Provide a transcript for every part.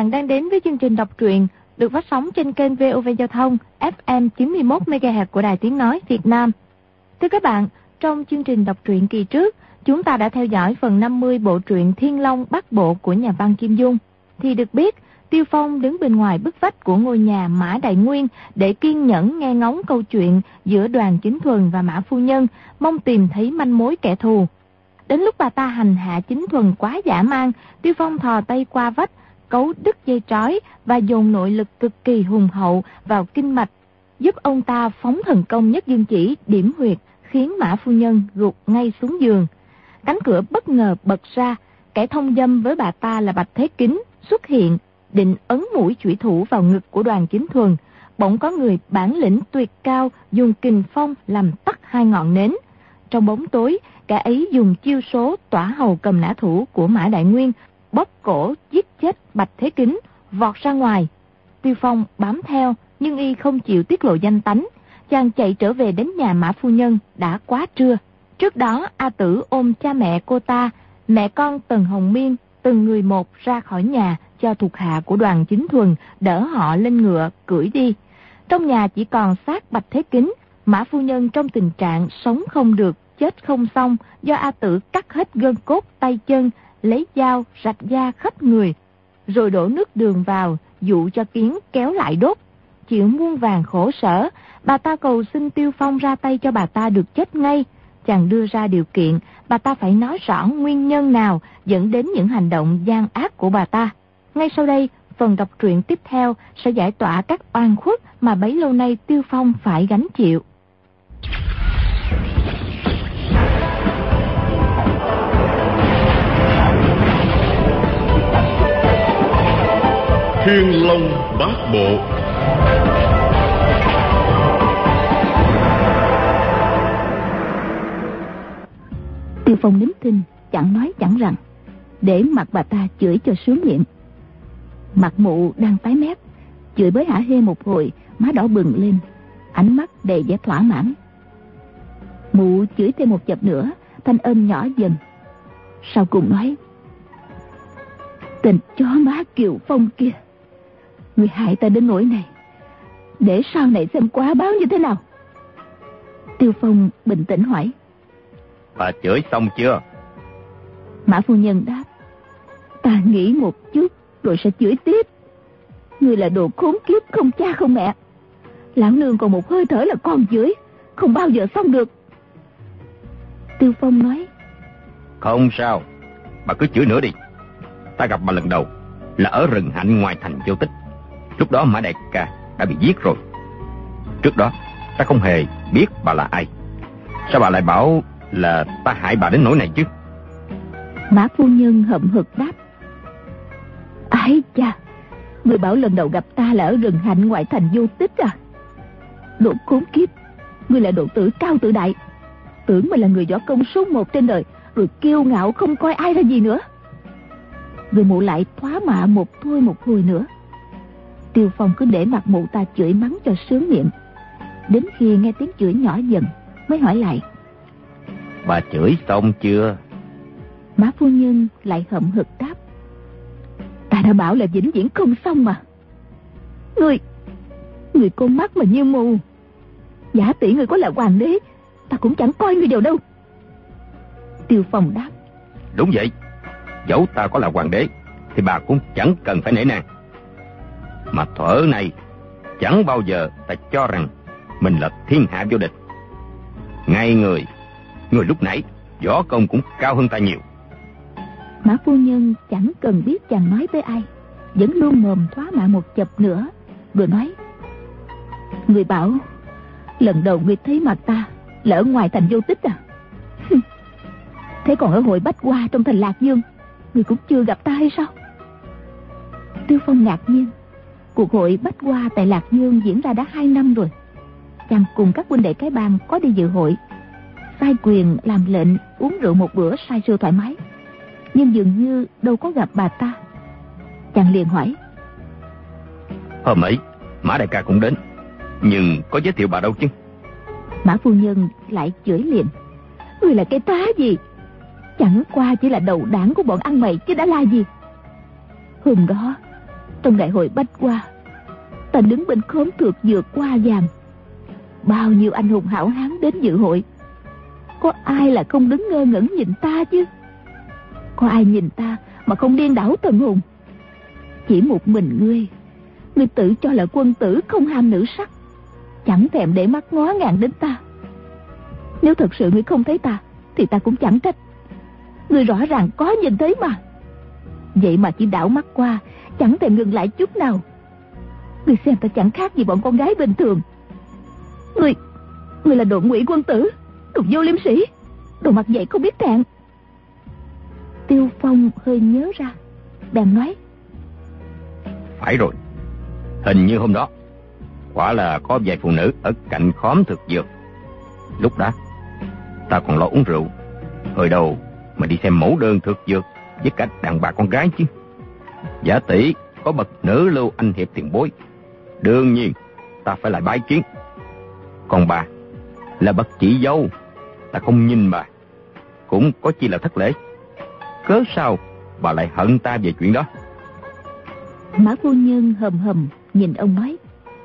bạn đang đến với chương trình đọc truyện được phát sóng trên kênh VOV Giao thông FM 91 MHz của Đài Tiếng nói Việt Nam. Thưa các bạn, trong chương trình đọc truyện kỳ trước, chúng ta đã theo dõi phần 50 bộ truyện Thiên Long Bát Bộ của nhà văn Kim Dung. Thì được biết, Tiêu Phong đứng bên ngoài bức vách của ngôi nhà Mã Đại Nguyên để kiên nhẫn nghe ngóng câu chuyện giữa Đoàn Chính Thuần và Mã Phu Nhân, mong tìm thấy manh mối kẻ thù. Đến lúc bà ta hành hạ Chính Thuần quá dã man, Tiêu Phong thò tay qua vách, cấu đứt dây trói và dồn nội lực cực kỳ hùng hậu vào kinh mạch, giúp ông ta phóng thần công Nhất Dương Chỉ điểm huyệt, khiến Mã Phu Nhân gục ngay xuống giường. Cánh cửa bất ngờ bật ra, kẻ thông dâm với bà ta là Bạch Thế Kính xuất hiện, định ấn mũi chủy thủ vào ngực của Đoàn Chính Thuần. Bỗng có người bản lĩnh tuyệt cao dùng kình phong làm tắt hai ngọn nến. Trong bóng tối, kẻ ấy dùng chiêu số tỏa hầu cầm nã thủ của Mã Đại Nguyên, bóp cổ giết chết Bạch Thế Kính, vọt ra ngoài. Tiêu Phong bám theo, nhưng y không chịu tiết lộ danh tánh. Chàng chạy trở về đến nhà Mã Phu Nhân đã quá trưa. Trước đó, A Tử ôm cha mẹ cô ta, mẹ con Tần Hồng Miên, từng người một ra khỏi nhà cho thuộc hạ của Đoàn Chính Thuần đỡ họ lên ngựa cưỡi đi. Trong nhà chỉ còn xác Bạch Thế Kính. Mã Phu Nhân trong tình trạng sống không được, chết không xong, do A Tử cắt hết gân cốt tay chân, lấy dao rạch da khắp người, rồi đổ nước đường vào, dụ cho kiến kéo lại đốt. Chịu muôn vàn khổ sở, bà ta cầu xin Tiêu Phong ra tay cho bà ta được chết ngay. Chàng đưa ra điều kiện, bà ta phải nói rõ nguyên nhân nào dẫn đến những hành động gian ác của bà ta. Ngay sau đây, phần đọc truyện tiếp theo sẽ giải tỏa các oan khuất mà bấy lâu nay Tiêu Phong phải gánh chịu. Thiên Long Bát Bộ. Tiêu Phong nín thinh, chẳng nói chẳng rằng, để mặt bà ta chửi cho sướng miệng. Mặt mụ đang tái mét, chửi bới hả hê một hồi, má đỏ bừng lên, ánh mắt đầy vẻ thỏa mãn. Mụ chửi thêm một chập nữa, thanh âm nhỏ dần, sau cùng nói: "Tình chó má Kiều Phong kia, người hại ta đến nỗi này, để sau này xem quá báo như thế nào." Tiêu Phong bình tĩnh hỏi: "Bà chửi xong chưa?" Mã Phu Nhân đáp: "Ta nghĩ một chút rồi sẽ chửi tiếp. Ngươi là đồ khốn kiếp không cha không mẹ. Lão nương còn một hơi thở là con chửi, không bao giờ xong được." Tiêu Phong nói: "Không sao, bà cứ chửi nữa đi. Ta gặp bà lần đầu là ở rừng Hạnh ngoài thành Vô Tích. Lúc đó Mã đại ca đã bị giết rồi. Trước đó ta không hề biết bà là ai. Sao bà lại bảo là ta hại bà đến nỗi này chứ?" Mã Phu Nhân hậm hực đáp: "Ái cha, người bảo lần đầu gặp ta là ở rừng Hạnh ngoại thành Vô Tích à? Đồ khốn kiếp, ngươi là đồ tử cao tự đại, tưởng mình là người võ công số 1 trên đời, rồi kiêu ngạo không coi ai ra gì nữa." Rồi mụ lại thoá mạ một hồi nữa. Tiêu Phong cứ để mặt mụ ta chửi mắng cho sướng miệng, đến khi nghe tiếng chửi nhỏ dần mới hỏi lại: "Bà chửi xong chưa?" Mã Phu Nhân lại hậm hực đáp: "Ta đã bảo là vĩnh viễn không xong mà. Người con mắt mà như mù. Giả tỷ người có là hoàng đế, ta cũng chẳng coi người vào đâu." Tiêu Phong đáp: "Đúng vậy, dẫu ta có là hoàng đế thì bà cũng chẳng cần phải nể nang. Mà thuở này chẳng bao giờ ta cho rằng mình là thiên hạ vô địch. Ngay người lúc nãy võ công cũng cao hơn ta nhiều." Mã Phu Nhân chẳng cần biết chàng nói với ai, vẫn luôn mồm thoá mạ một chập nữa, rồi nói: "Người bảo lần đầu người thấy mặt ta là ở ngoài thành Vô Tích à? Thế còn ở hội Bách Hoa trong thành Lạc Dương, người cũng chưa gặp ta hay sao?" Tiêu Phong ngạc nhiên. Cuộc hội Bách Hoa tại Lạc Dương diễn ra đã 2 năm rồi. Chàng cùng các huynh đệ cái bang có đi dự hội, sai quyền làm lệnh uống rượu một bữa say sưa thoải mái, nhưng dường như đâu có gặp bà ta. Chàng liền hỏi: "Hôm ấy Mã đại ca cũng đến, nhưng có giới thiệu bà đâu chứ?" Mã Phu Nhân lại chửi liền: "Ngươi là cái tá gì? Chẳng qua chỉ là đầu đảng của bọn ăn mày chứ đã là gì. Hôm đó Trong đại hội Bách Hoa, ta đứng bên khóm thược dược hoa vàng, bao nhiêu anh hùng hảo hán đến dự hội, có ai là không đứng ngơ ngẩn nhìn ta chứ? Có ai nhìn ta mà không điên đảo thần hồn? Chỉ một mình ngươi tự cho là quân tử không ham nữ sắc, chẳng thèm để mắt ngó ngàng đến ta. Nếu thật sự ngươi không thấy ta thì ta cũng chẳng trách. Ngươi rõ ràng có nhìn thấy mà. Vậy mà chỉ đảo mắt qua, chẳng thèm ngừng lại chút nào. Ngươi xem ta chẳng khác gì bọn con gái bình thường. Ngươi là đồ ngụy quân tử, đồ vô liêm sĩ, đồ mặt dày không biết thẹn. Tiêu Phong hơi nhớ ra, bèn nói: Phải rồi, hình như hôm đó quả là có vài phụ nữ ở cạnh khóm thực dược. Lúc đó ta còn lo uống rượu, hồi đầu mà đi xem mẫu đơn thực dược với cả đàn bà con gái chứ. Giả tỷ có bậc nữ lưu anh hiệp tiền bối, đương nhiên ta phải lại bái kiến. Còn bà là bậc chị dâu, ta không nhìn bà cũng có chi là thất lễ. Cớ sao bà lại hận ta về chuyện đó? Mã phu nhân hầm hầm nhìn ông nói: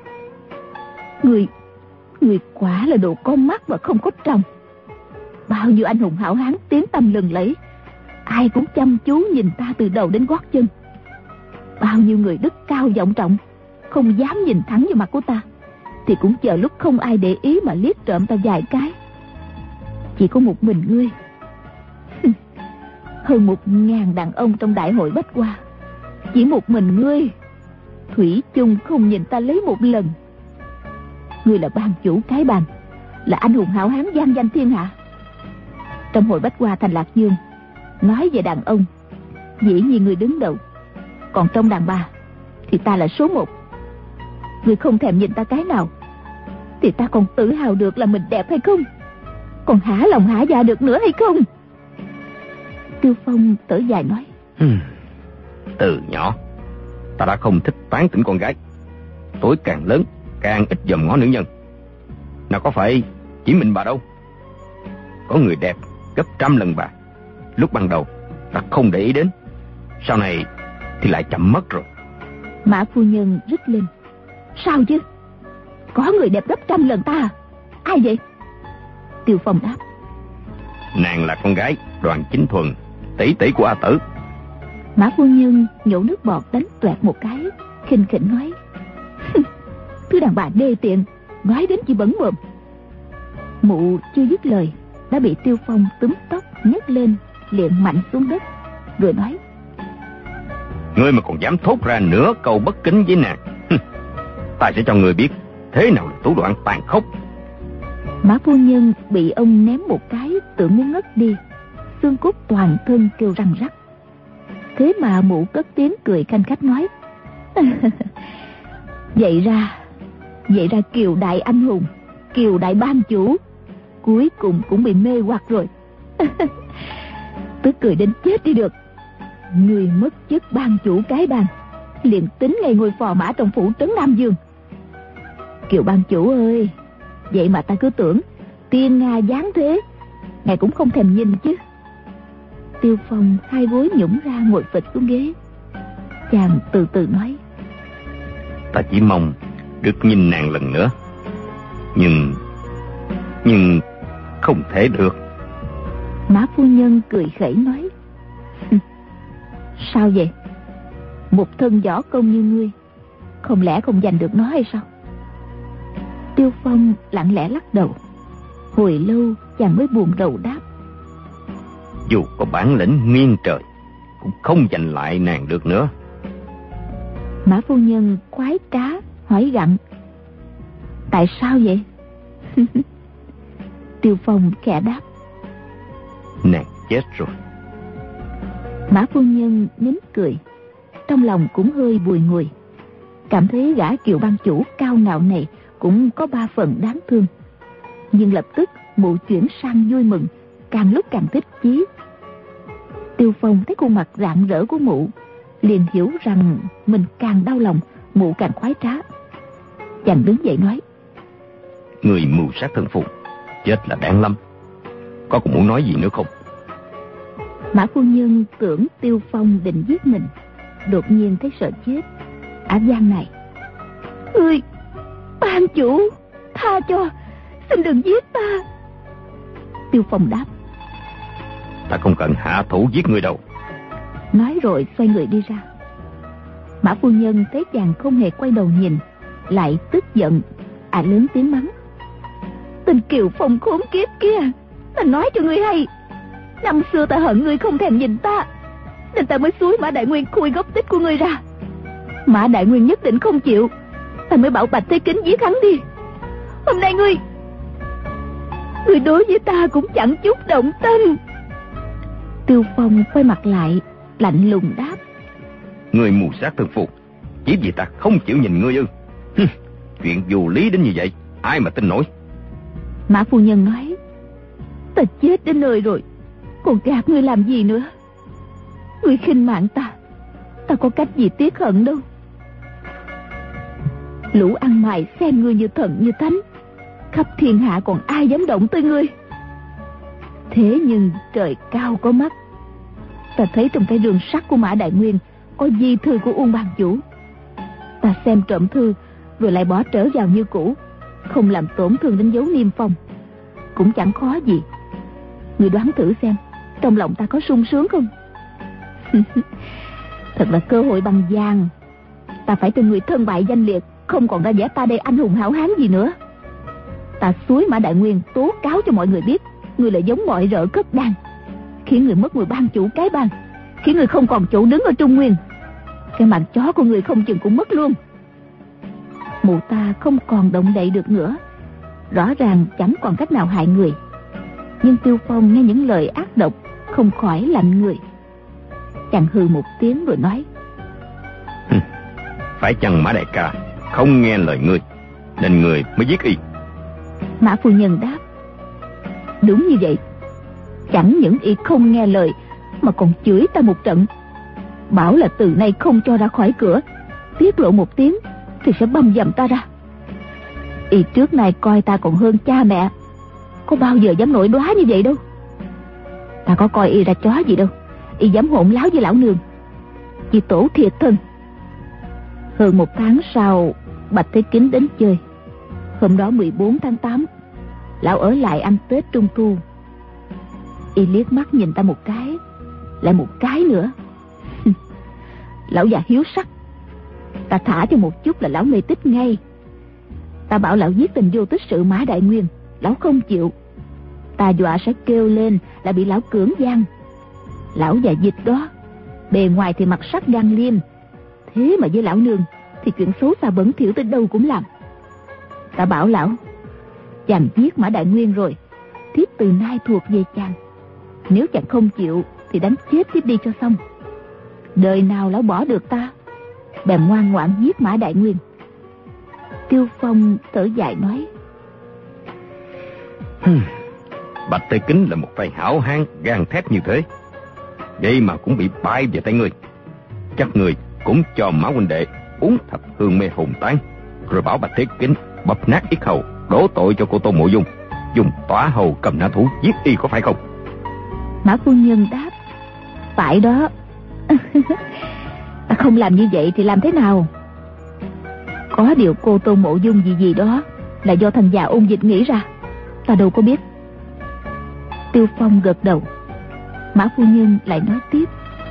Người quả là đồ có mắt và không có tròng. Bao nhiêu anh hùng hảo hán tiếng tăm lừng lẫy, ai cũng chăm chú nhìn ta từ đầu đến gót chân. Bao nhiêu người đức cao vọng trọng, không dám nhìn thẳng vào mặt của ta, thì cũng chờ lúc không ai để ý mà liếc trộm ta vài cái. Chỉ có một mình ngươi. Hơn 1000 đàn ông trong đại hội Bách Hoa, chỉ một mình ngươi thủy chung không nhìn ta lấy một lần. Ngươi là ban chủ cái bàn, là anh hùng hảo hán vang danh thiên hạ. Trong hội Bách Hoa thành Lạc Dương, nói về đàn ông, dĩ nhiên ngươi đứng đầu. Còn trong đàn bà thì ta là số 1. Ngươi không thèm nhìn ta cái nào, thì ta còn tự hào được là mình đẹp hay không? Còn hả lòng hả dạ được nữa hay không? Tiêu Phong thở dài nói: Từ nhỏ ta đã không thích tán tỉnh con gái. Tuổi càng lớn càng ít dòm ngó nữ nhân. Nào có phải chỉ mình bà đâu, có người đẹp gấp 100 lần bà. Lúc ban đầu ta không để ý đến, sau này thì lại chậm mất rồi. Mã phu nhân rít lên: Sao chứ? Có người đẹp gấp 100 lần ta à? Ai vậy? Tiêu Phong đáp: Nàng là con gái Đoàn Chính Thuần, tỷ tỷ của A Tử. Mã phu nhân nhổ nước bọt đánh toẹt một cái, khinh khỉnh nói: Thứ đàn bà đê tiện, nói đến chỉ bẩn mồm. Mụ chưa dứt lời đã bị Tiêu Phong túm tóc nhấc lên, liệng mạnh xuống đất, rồi nói: Ngươi mà còn dám thốt ra nửa câu bất kính với nàng, ta sẽ cho ngươi biết thế nào là thủ đoạn tàn khốc. Mã phu nhân bị ông ném một cái tưởng muốn ngất đi, xương cốt toàn thân kêu răng rắc. Thế mà mụ cất tiếng cười khanh khách nói: Vậy ra Kiều đại anh hùng, Kiều đại ban chủ, cuối cùng cũng bị mê hoặc rồi. Tức cười đến chết đi được. Người mất chức ban chủ cái bàn, liền tính ngày ngôi phò mã trong phủ trấn Nam Dương. Kiều ban chủ ơi, vậy mà ta cứ tưởng tiên Nga giáng thế, ngài cũng không thèm nhìn chứ. Tiêu Phong hai gối nhũng ra ngồi phịch xuống ghế. Chàng từ từ nói: Ta chỉ mong được nhìn nàng lần nữa, nhưng không thể được. Mã phu nhân cười khẩy nói: Sao vậy? Một thân võ công như ngươi, không lẽ không giành được nó hay sao? Tiêu Phong lặng lẽ lắc đầu. Hồi lâu chàng mới buồn rầu đáp: Dù có bản lĩnh nghiêng trời, cũng không giành lại nàng được nữa. Mã phu nhân khoái trá hỏi gặng: Tại sao vậy? Tiêu Phong khẽ đáp: Nàng chết rồi. Mã phu nhân nín cười, trong lòng cũng hơi bùi ngùi, cảm thấy gã Kiều ban chủ cao ngạo này cũng có 3 phần đáng thương. Nhưng lập tức mụ chuyển sang vui mừng, càng lúc càng thích chí. Tiêu Phong thấy khuôn mặt rạng rỡ của mụ, liền hiểu rằng mình càng đau lòng, mụ càng khoái trá. Chàng đứng dậy nói: Người mưu sát thân phụ, chết là đáng lắm. Có còn muốn nói gì nữa không? Mã phu nhân tưởng Tiêu Phong định giết mình, đột nhiên thấy sợ chết, ả gian này. Ngươi, ban chủ, tha cho, xin đừng giết ta. Tiêu Phong đáp: Ta không cần hạ thủ giết người đâu. Nói rồi xoay người đi ra. Mã phu nhân thấy chàng không hề quay đầu nhìn, lại tức giận, lớn tiếng mắng: Tên Kiều Phong khốn kiếp kia, ta nói cho ngươi hay, năm xưa ta hận ngươi không thèm nhìn ta, nên ta mới xúi Mã Đại Nguyên khui gốc tích của ngươi ra. Mã Đại Nguyên nhất định không chịu, ta mới bảo Bạch Thế Kính giết hắn đi. Hôm nay ngươi đối với ta cũng chẳng chút động tâm. Tiêu Phong quay mặt lại, lạnh lùng đáp: Ngươi mù sát thân phụ, chỉ vì ta không chịu nhìn ngươi ư? Chuyện vô lý đến như vậy, ai mà tin nổi. Mã phu nhân nói: Ta chết đến nơi rồi, còn gạt ngươi làm gì nữa? Ngươi khinh mạng ta, ta có cách gì tiếc hận đâu. Lũ ăn mày xem ngươi như thần như thánh, khắp thiên hạ còn ai dám động tới ngươi. Thế nhưng trời cao có mắt, ta thấy trong cái rương sắt của Mã Đại Nguyên có di thư của Uông ban chủ. Ta xem trộm thư rồi lại bỏ trở vào như cũ, không làm tổn thương đến dấu niêm phong, cũng chẳng khó gì. Ngươi đoán thử xem, trong lòng ta có sung sướng không? Thật là cơ hội bằng vàng. Ta phải cho người thân bại danh liệt, không còn ra vẻ ta đây anh hùng hảo hán gì nữa. Ta xúi Mã Đại Nguyên tố cáo cho mọi người biết ngươi là giống mọi rợ cất đàn, khiến người mất người ban chủ cái bang, khiến người không còn chỗ đứng ở Trung Nguyên. Cái mạng chó của người không chừng cũng mất luôn. Mụ ta không còn động đậy được nữa, rõ ràng chẳng còn cách nào hại người. Nhưng Tiêu Phong nghe những lời ác độc, không khỏi lạnh người. Chàng hừ một tiếng rồi nói: Phải chăng Mã đại ca không nghe lời ngươi, nên người mới giết y? Mã phu nhân đáp: Đúng như vậy. Chẳng những y không nghe lời, mà còn chửi ta một trận, bảo là từ nay không cho ra khỏi cửa, tiết lộ một tiếng thì sẽ băm dầm ta ra. Y trước này coi ta còn hơn cha mẹ, có bao giờ dám nổi đoá như vậy đâu. Ta có coi y ra chó gì đâu, y dám hỗn láo với lão nương, y tổ thiệt thân. Hơn một tháng sau, Bạch Thế Kính đến chơi. Hôm đó 14 tháng 8, lão ở lại ăn Tết Trung Thu. Y liếc mắt nhìn ta một cái, lại một cái nữa. Lão già hiếu sắc, ta thả cho một chút là lão mê tích ngay. Ta bảo lão giết tình vô tích sự Mã Đại Nguyên, lão không chịu. Ta dọa sẽ kêu lên là bị lão cưỡng gian. Lão già dịch đó, bề ngoài thì mặt sắc gan liêm, thế mà với lão nương thì chuyện xấu xa bẩn thỉu tới đâu cũng làm. Ta bảo lão, chàng giết Mã Đại Nguyên rồi, thiếp từ nay thuộc về chàng. Nếu chàng không chịu thì đánh chết thiếp đi cho xong. Đời nào lão bỏ được ta, bèn ngoan ngoãn giết Mã Đại Nguyên. Tiêu Phong thở dài nói: Bạch Tây Kính là một tay hảo hán gan thép như thế, vậy mà cũng bị bại về tay ngươi. Chắc ngươi cũng cho Mã huynh đệ uống thập hương mê hồn tán, rồi bảo Bạch Thế Kính bập nát yết hầu, đổ tội cho cô Tô Mộ Dung, dùng tỏa hầu cầm nã thủ giết y, có phải không? Mã phu nhân đáp: Phải đó. Ta không làm như vậy thì làm thế nào? Có điều cô Tô Mộ Dung gì đó là do thằng già Ôn Dịch nghĩ ra, ta đâu có biết. Tiêu Phong gật đầu. Mã phu nhân lại nói tiếp: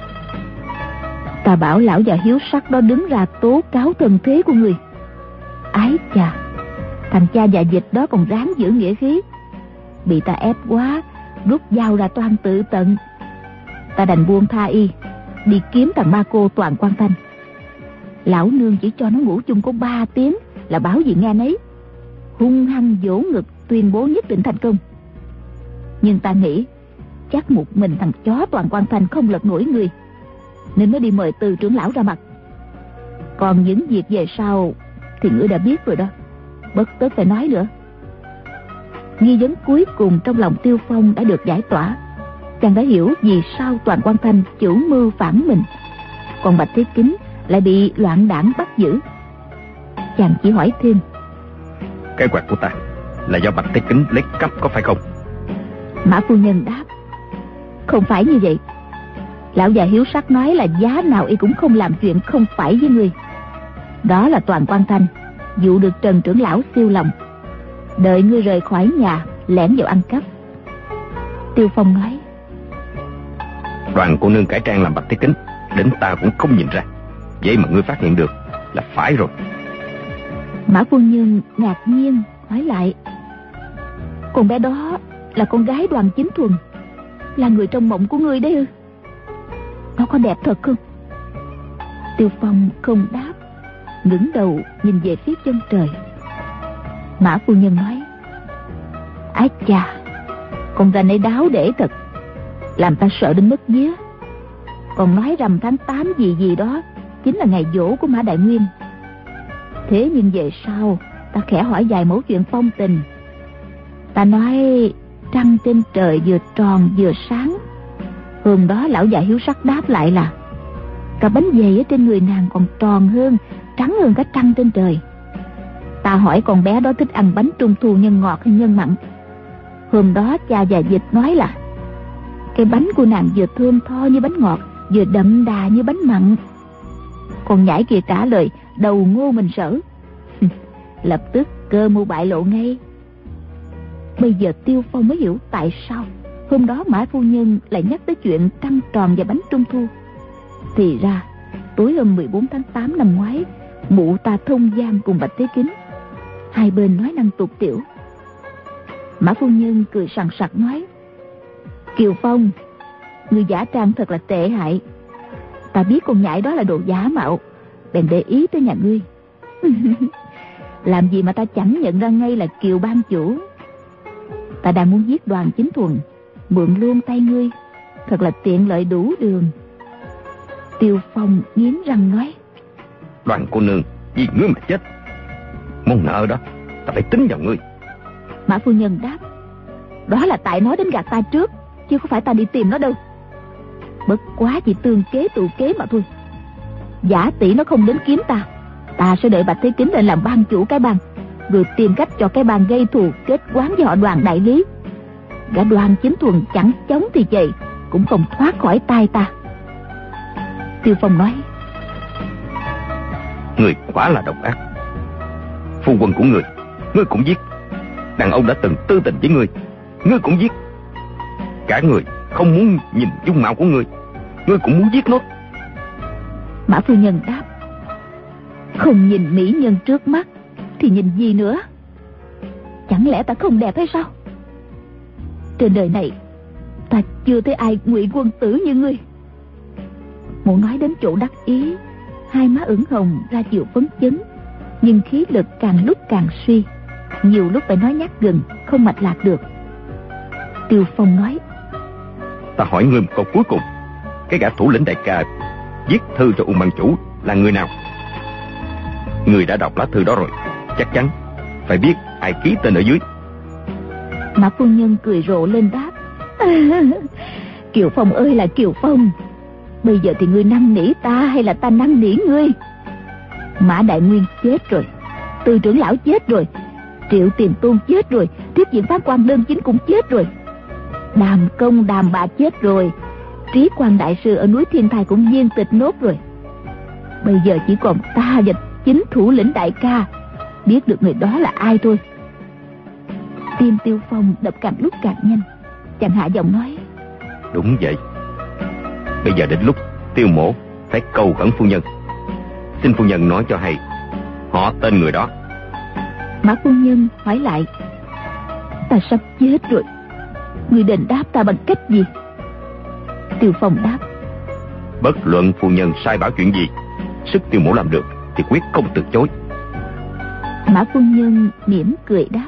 Ta bảo lão già hiếu sắc đó đứng ra tố cáo thân thế của người. Ái chà, thằng cha già Dịch đó còn ráng giữ nghĩa khí, bị ta ép quá, rút dao ra toan tự tận. Ta đành buông tha y, đi kiếm thằng ma cô Toàn Quan Thanh. Lão nương chỉ cho nó ngủ chung có 3 tiếng là báo gì nghe nấy, hung hăng vỗ ngực tuyên bố nhất định thành công. Nhưng ta nghĩ chắc một mình thằng chó Toàn Quan Thanh không lật nổi người, nên mới đi mời Từ trưởng lão ra mặt. Còn những việc về sau thì ngươi đã biết rồi đó, bất tất phải nói nữa. Nghi vấn cuối cùng trong lòng Tiêu Phong đã được giải tỏa. Chàng đã hiểu vì sao Toàn Quan Thanh chủ mưu phản mình, còn Bạch Thế Kính lại bị loạn đảng bắt giữ. Chàng chỉ hỏi thêm: Cái quạt của ta là do Bạch Thế Kính lấy cắp, có phải không? Mã phu nhân đáp: Không phải như vậy. Lão già hiếu sắc nói là giá nào y cũng không làm chuyện không phải với người. Đó là Toàn Quan Thanh dụ được Trần trưởng lão siêu lòng, đợi ngươi rời khỏi nhà lẻn vào ăn cắp. Tiêu Phong nói: Đoàn cô nương cải trang làm Bạch Thế Kính, đến ta cũng không nhìn ra, vậy mà ngươi phát hiện được là phải rồi. Mã phu nhân ngạc nhiên hỏi lại: Con bé đó là con gái Đoàn Chính Thuần, là người trong mộng của ngươi đấy ư? Nó có đẹp thật không? Tiêu Phong không đáp, ngẩng đầu nhìn về phía chân trời. Mã phu nhân nói: Ái chà, con ranh ấy đáo để thật, làm ta sợ đến mất vía. Còn nói rằm tháng 8 gì đó chính là ngày giỗ của Mã Đại Nguyên. Thế nhưng về sau ta khẽ hỏi vài mẫu chuyện phong tình. Ta nói trăng trên trời vừa tròn vừa sáng. Hôm đó lão già hiếu sắc đáp lại là cả bánh dày ở trên người nàng còn tròn hơn, trắng hơn cả trăng trên trời. Ta hỏi con bé đó thích ăn bánh trung thu nhân ngọt hay nhân mặn. Hôm đó cha già Dịch nói là cái bánh của nàng vừa thơm tho như bánh ngọt, vừa đậm đà như bánh mặn. Con nhãi kia trả lời đầu ngô mình sở. Lập tức cơ mưu bại lộ ngay. Bây giờ Tiêu Phong mới hiểu tại sao hôm đó Mã phu nhân lại nhắc tới chuyện trăng tròn và bánh trung thu. Thì ra tối hôm 14 tháng 8 năm ngoái, mụ ta thông giam cùng Bạch Thế Kính, hai bên nói năng tục tiểu. Mã phu nhân cười sằng sặc nói: Kiều Phong, người giả trang thật là tệ hại. Ta biết con nhãi đó là đồ giả mạo, bèn để ý tới nhà ngươi. Làm gì mà ta chẳng nhận ra ngay là Kiều ban chủ. Ta đang muốn giết Đoàn Chính Thuần, mượn luôn tay ngươi, thật là tiện lợi đủ đường. Tiêu Phong nghiến răng nói: Đoàn cô nương, vì ngươi mà chết, món nợ đó ta phải tính vào ngươi. Mã phu nhân đáp: Đó là tại nó đến gạt ta trước, chứ không phải ta đi tìm nó đâu. Bất quá chỉ tương kế tụ kế mà thôi. Giả tỷ nó không đến kiếm ta, ta sẽ đợi Bạch Thế Kính lên làm ban chủ cái bang, rồi tìm cách cho cái bang gây thù kết oán với họ Đoàn đại lý. Gã Đoàn Chính Thuần chẳng chống thì chạy cũng không thoát khỏi tay ta. Tiêu Phong nói: Người quả là độc ác. Phu quân của ngươi cũng giết. Đàn ông đã từng tư tình với ngươi cũng giết. Cả người không muốn nhìn dung mạo của ngươi cũng muốn giết nốt. Mã phu nhân đáp: Không nhìn mỹ nhân trước mắt thì nhìn gì nữa? Chẳng lẽ ta không đẹp hay sao? Trên đời này ta chưa thấy ai ngụy quân tử như ngươi. Muốn nói đến chỗ đắc ý, hai má ửng hồng ra chiều phấn chấn, nhưng khí lực càng lúc càng suy, nhiều lúc phải nói nhắc gừng, không mạch lạc được. Tiêu Phong nói: Ta hỏi ngươi một câu cuối cùng, cái gã thủ lĩnh đại ca viết thư cho Ung ban chủ là người nào? Ngươi đã đọc lá thư đó rồi, chắc chắn phải biết ai ký tên ở dưới. Mã phu nhân cười rộ lên đáp: Kiều Phong ơi là Kiều Phong, bây giờ thì ngươi năn nỉ ta hay là ta năn nỉ ngươi? Mã Đại Nguyên chết rồi, Từ trưởng lão chết rồi, Triệu Tiền Tôn chết rồi, Tiếp Diện Pháp Quan Đơn Chính cũng chết rồi, Đàm Công Đàm Bạ chết rồi, Trí Quan Đại Sư ở núi Thiên Thai cũng viên tịch nốt rồi. Bây giờ chỉ còn ta và chính thủ lĩnh đại ca biết được người đó là ai thôi. Tim Tiêu Phong đập càng lúc càng nhanh, chàng hạ giọng nói: Đúng vậy. Bây giờ đến lúc Tiêu mổ phải cầu khẩn phu nhân, xin phu nhân nói cho hay họ tên người đó. Mã phu nhân hỏi lại: Ta sắp chết rồi, người đền đáp ta bằng cách gì? Tiêu Phong đáp: Bất luận phu nhân sai bảo chuyện gì, sức Tiêu mổ làm được thì quyết không từ chối. Mã phu nhân mỉm cười đáp: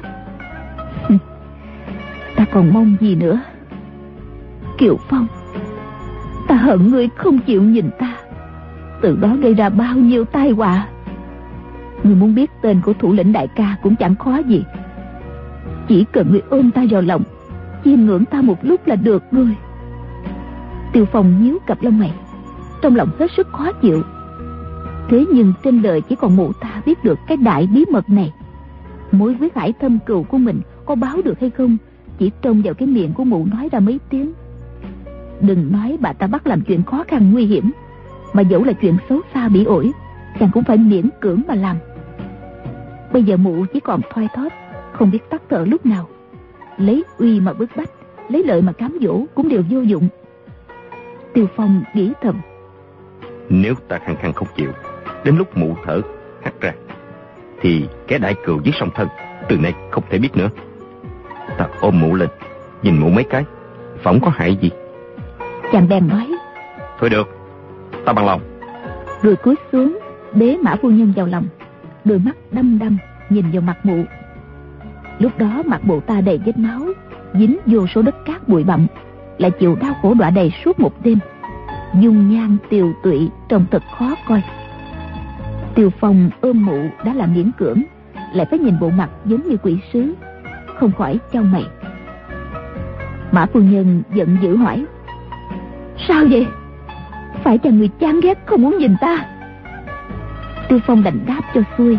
Ta còn mong gì nữa? Kiều Phong, ta hận ngươi không chịu nhìn ta, từ đó gây ra bao nhiêu tai họa. Ngươi muốn biết tên của thủ lĩnh đại ca cũng chẳng khó gì, chỉ cần ngươi ôm ta vào lòng, chiêm ngưỡng ta một lúc là được rồi. Tiêu Phong nhíu cặp lông mày, trong lòng hết sức khó chịu. Thế nhưng trên đời chỉ còn mụ ta biết được cái đại bí mật này. Mối quyết hải thâm cừu của mình có báo được hay không, chỉ trông vào cái miệng của mụ nói ra mấy tiếng. Đừng nói bà ta bắt làm chuyện khó khăn nguy hiểm, mà dẫu là chuyện xấu xa bỉ ổi chàng cũng phải miễn cưỡng mà làm. Bây giờ mụ chỉ còn thoi thóp, không biết tắt thở lúc nào. Lấy uy mà bức bách, lấy lợi mà cám dỗ cũng đều vô dụng. Tiêu Phong nghĩ thầm, nếu ta khăng khăng không chịu, đến lúc mụ thở hắt ra, thì kẻ đại cừu giết song thân từ nay không thể biết nữa. Ta ôm mụ lên, nhìn mụ mấy cái, phỏng có hại gì. Chàng bèn nói, thôi được, ta bằng lòng. Rồi cúi xuống bế Mã phu nhân vào lòng, đôi mắt đăm đăm nhìn vào mặt mụ. Lúc đó mặt mụ ta đầy vết máu, dính vô số đất cát bụi bặm, lại chịu đau khổ đọa đầy suốt một đêm, dung nhan tiều tụy trông thật khó coi. Tiêu Phong ôm mụ đã là miễn cưỡng, lại phải nhìn bộ mặt giống như quỷ sứ, không khỏi chau mày. Mã phu nhân giận dữ hỏi, sao vậy? Phải chăng người chán ghét không muốn nhìn ta? Tiêu Phong đành đáp cho xuôi,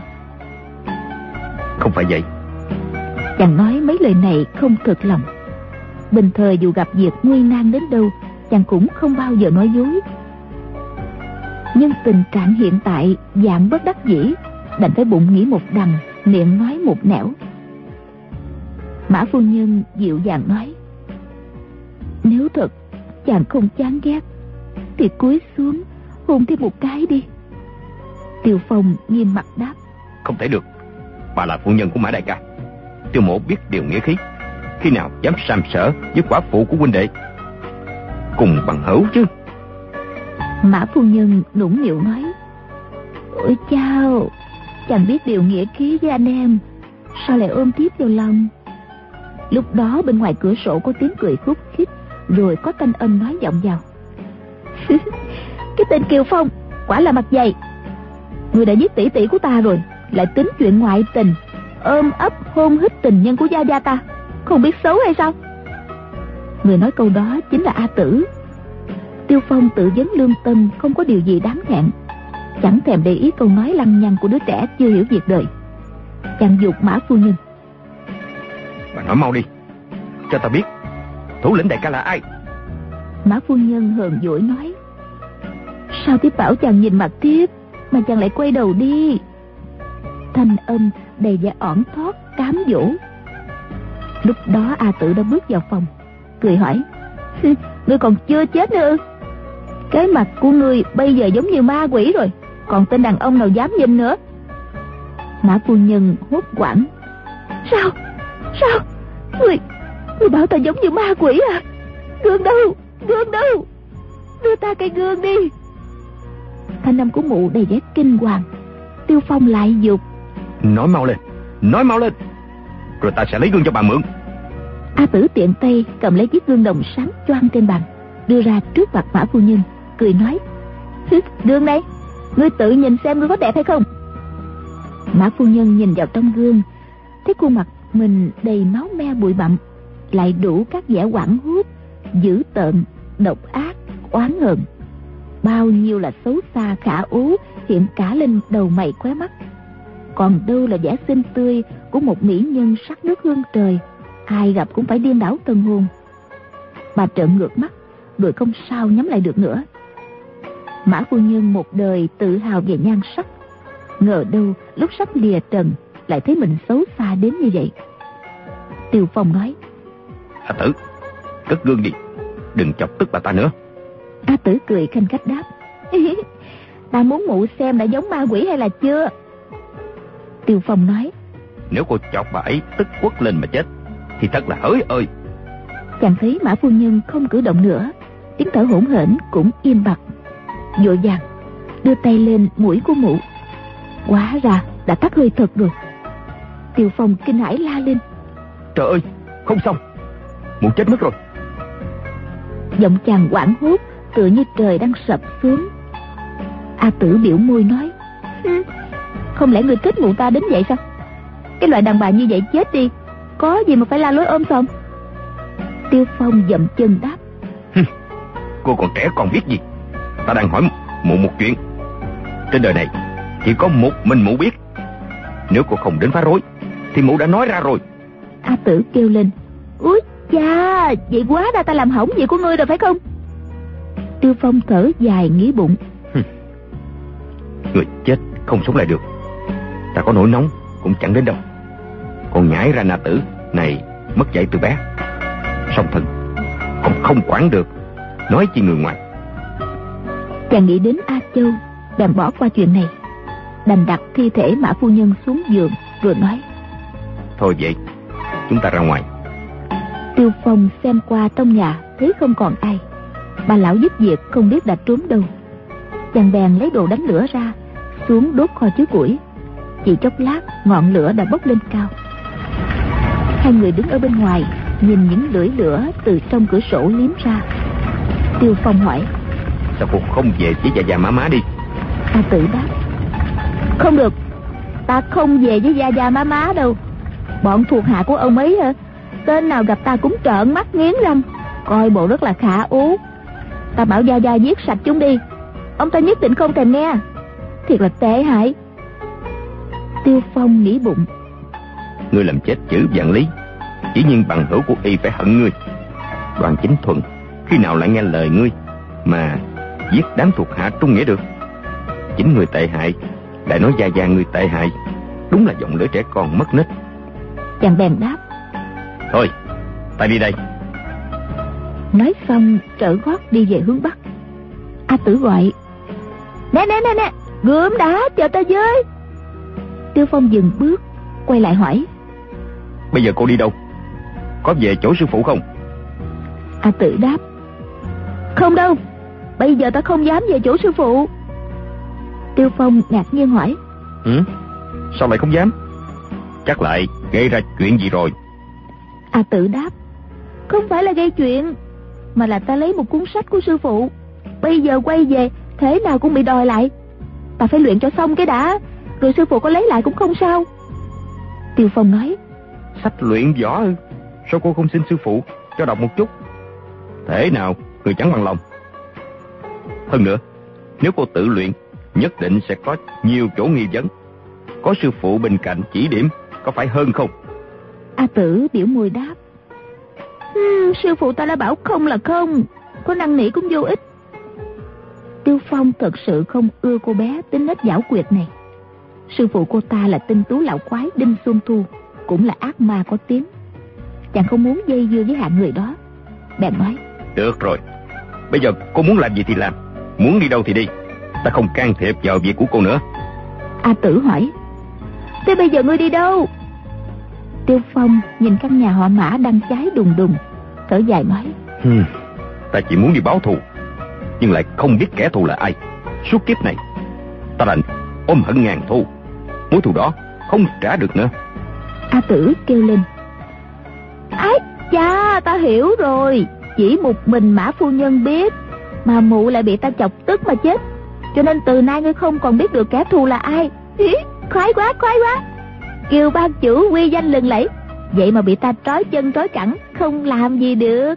không phải vậy. Chàng nói mấy lời này không thực lòng. Bình thời dù gặp việc nguy nan đến đâu, chàng cũng không bao giờ nói dối. Nhưng tình trạng hiện tại dạng bất đắc dĩ, đành phải bụng nghĩ một đằng, miệng nói một nẻo. Mã phu nhân dịu dàng nói, nếu thật chàng không chán ghét thì cúi xuống hôn thêm một cái đi. Tiêu Phong nghiêm mặt đáp, không thể được. Bà là phu nhân của Mã đại ca, Tiêu mộ biết điều nghĩa khí, khi nào dám sàm sỡ với quả phụ của huynh đệ. Cùng bằng hữu chứ. Mã phu nhân nũng nịu nói, ôi chao, chàng biết điều nghĩa khí với anh em, sao lại ôm tiếp vào lòng? Lúc đó bên ngoài cửa sổ có tiếng cười khúc khích, rồi có thanh âm nói vọng vào, cái tên Kiều Phong quả là mặt dày. Người đã giết tỷ tỷ của ta rồi, lại tính chuyện ngoại tình, ôm ấp hôn hít tình nhân của gia gia ta, không biết xấu hay sao? Người nói câu đó chính là A Tử. Tiêu Phong tự vấn lương tâm, không có điều gì đáng thẹn, chẳng thèm để ý câu nói lăng nhăng của đứa trẻ chưa hiểu việc đời. Chàng giục Mã phu nhân, bà nói mau đi, cho ta biết thủ lĩnh đại ca là ai. Mã phu nhân hờn dỗi nói, sao tiếp bảo chàng nhìn mặt tiếp mà chàng lại quay đầu đi? Thanh âm đầy vẻ ỏn thoát cám dỗ. Lúc đó A Tử đã bước vào phòng, cười hỏi, ngươi còn chưa chết nữa ư? Cái mặt của ngươi bây giờ giống như ma quỷ rồi, còn tên đàn ông nào dám nhìn nữa? Mã phu nhân hốt hoảng, sao ngươi bảo ta giống như ma quỷ à? Gương đâu, đưa ta cây gương đi. Thanh âm của mụ đầy vẻ kinh hoàng. Tiêu Phong lại giục, nói mau lên, rồi ta sẽ lấy gương cho bà mượn. A Tử tiện tay cầm lấy chiếc gương đồng sáng choang trên bàn, đưa ra trước mặt Mã phu nhân, cười nói, gương này, ngươi tự nhìn xem ngươi có đẹp hay không? Mã phu nhân nhìn vào trong gương, thấy khuôn mặt mình đầy máu me bụi bặm, lại đủ các vẻ oảng hốt, dữ tợn, độc ác, oán hờn, bao nhiêu là xấu xa khả ố hiện cả lên đầu mày khóe mắt. Còn đâu là vẻ xinh tươi của một mỹ nhân sắc nước hương trời, ai gặp cũng phải điên đảo tâm hồn. Bà trợn ngược mắt, rồi không sao nhắm lại được nữa. Mã phu nhân một đời tự hào về nhan sắc, ngờ đâu lúc sắp lìa trần lại thấy mình xấu xa đến như vậy. Tiêu Phong nói, A Tử, cất gương đi, đừng chọc tức bà ta nữa. A Tử cười khanh khách đáp, ta muốn mụ xem đã giống ma quỷ hay là chưa. Tiêu Phong nói, nếu cô chọc bà ấy tức quất lên mà chết thì thật là hỡi ơi. Chàng thấy Mã phu nhân không cử động nữa, tiếng thở hổn hển cũng im bặt, vội vàng đưa tay lên mũi của mụ. Hóa ra đã tắt hơi thật rồi. Tiêu Phong kinh hãi la lên, trời ơi, không xong, mụ chết mất rồi. Giọng chàng hoảng hốt tựa như trời đang sập xuống. A Tử biểu môi nói, không lẽ người thích mụ ta đến vậy sao? Cái loại đàn bà như vậy chết đi, có gì mà phải la lối ôm sòm? Tiêu Phong dậm chân đáp, cô còn trẻ còn biết gì. Ta đang hỏi mụ một chuyện. Trên đời này chỉ có một mình mụ biết. Nếu cô không đến phá rối thì mụ đã nói ra rồi. A Tử kêu lên, úi cha, vậy quá ra ta làm hỏng việc của ngươi rồi phải không? Tiêu Phong thở dài nghĩ bụng, Người chết không sống lại được, ta có nổi nóng cũng chẳng đến đâu. Còn nhãi ra na tử này mất dạy từ bé, song thân còn không quản được, nói chi người ngoài. Chàng nghĩ đến A Châu, bèn bỏ qua chuyện này, đành đặt thi thể Mã phu nhân xuống giường rồi nói: Thôi vậy, chúng ta ra ngoài. Tiêu Phong xem qua trong nhà thấy không còn ai, bà lão giúp việc không biết đã trốn đâu. Chàng bèn lấy đồ đánh lửa ra, xuống đốt kho chứa củi. Chỉ chốc lát ngọn lửa đã bốc lên cao. Hai người đứng ở bên ngoài nhìn những lưỡi lửa từ trong cửa sổ liếm ra. Tiêu Phong hỏi: Sao cô không về với Gia Gia má đi? A Tử đáp: Không được, ta không về với Gia Gia má đâu. Bọn thuộc hạ của ông ấy hả? Tên nào gặp ta cũng trợn mắt nghiến răng, coi bộ rất là khả ú. Ta bảo Gia Gia giết sạch chúng đi, ông ta nhất định không thèm nghe. Thiệt là tệ hại. Tiêu Phong nghĩ bụng: Ngươi làm chết chữ Vạn Lý, chỉ nhiên bằng hữu của y phải hận ngươi. Đoàn Chính Thuần khi nào lại nghe lời ngươi mà giết đám thuộc hạ trung nghĩa được? Chính người tệ hại lại nói Gia Gia người tệ hại, đúng là giọng lưỡi trẻ con mất nết. Chàng bèn đáp: Thôi, ta đi đây. Nói xong trở gót đi về hướng bắc. A Tử gọi: Nè, gươm đã, chờ ta với. Tiêu Phong dừng bước, quay lại hỏi: Bây giờ cô đi đâu? Có về chỗ sư phụ không? A Tử đáp: Không đâu, bây giờ ta không dám về chỗ sư phụ. Tiêu Phong ngạc nhiên hỏi: Sao lại không dám? Chắc lại gây ra chuyện gì rồi? A Tử đáp: Không phải là gây chuyện, mà là ta lấy một cuốn sách của sư phụ, bây giờ quay về thế nào cũng bị đòi lại. Ta phải luyện cho xong cái đã, rồi sư phụ có lấy lại cũng không sao. Tiêu Phong nói: Sách luyện võ ư? Sao cô không xin sư phụ cho đọc một chút? Thế nào người chẳng bằng lòng. Hơn nữa, nếu cô tự luyện nhất định sẽ có nhiều chỗ nghi vấn. Có sư phụ bên cạnh chỉ điểm có phải hơn không? A Tử biểu môi đáp: Sư phụ ta đã bảo không là không, có năn nỉ cũng vô ích. Tiêu Phong thật sự không ưa cô bé tính nết giảo quyệt này. Sư phụ cô ta là tinh tú lão quái Đinh Xuân Thu, cũng là ác ma có tiếng. Chàng không muốn dây dưa với hạng người đó, bèn nói: Được rồi, bây giờ cô muốn làm gì thì làm, muốn đi đâu thì đi, ta không can thiệp vào việc của cô nữa. A Tử hỏi: Thế bây giờ ngươi đi đâu? Tiêu Phong nhìn căn nhà họ Mã đang cháy đùng đùng, thở dài nói: Ta chỉ muốn đi báo thù, nhưng lại không biết kẻ thù là ai. Suốt kiếp này ta đành ôm hận ngàn thù, mối thù đó không trả được nữa. A Tử kêu lên: Ái cha, ta hiểu rồi, chỉ một mình Mã phu nhân biết, mà mụ lại bị ta chọc tức mà chết, cho nên từ nay ngươi không còn biết được kẻ thù là ai. Khoái quá. Kiều ban chủ uy danh lừng lẫy, vậy mà bị ta trói chân trói cẳng, không làm gì được.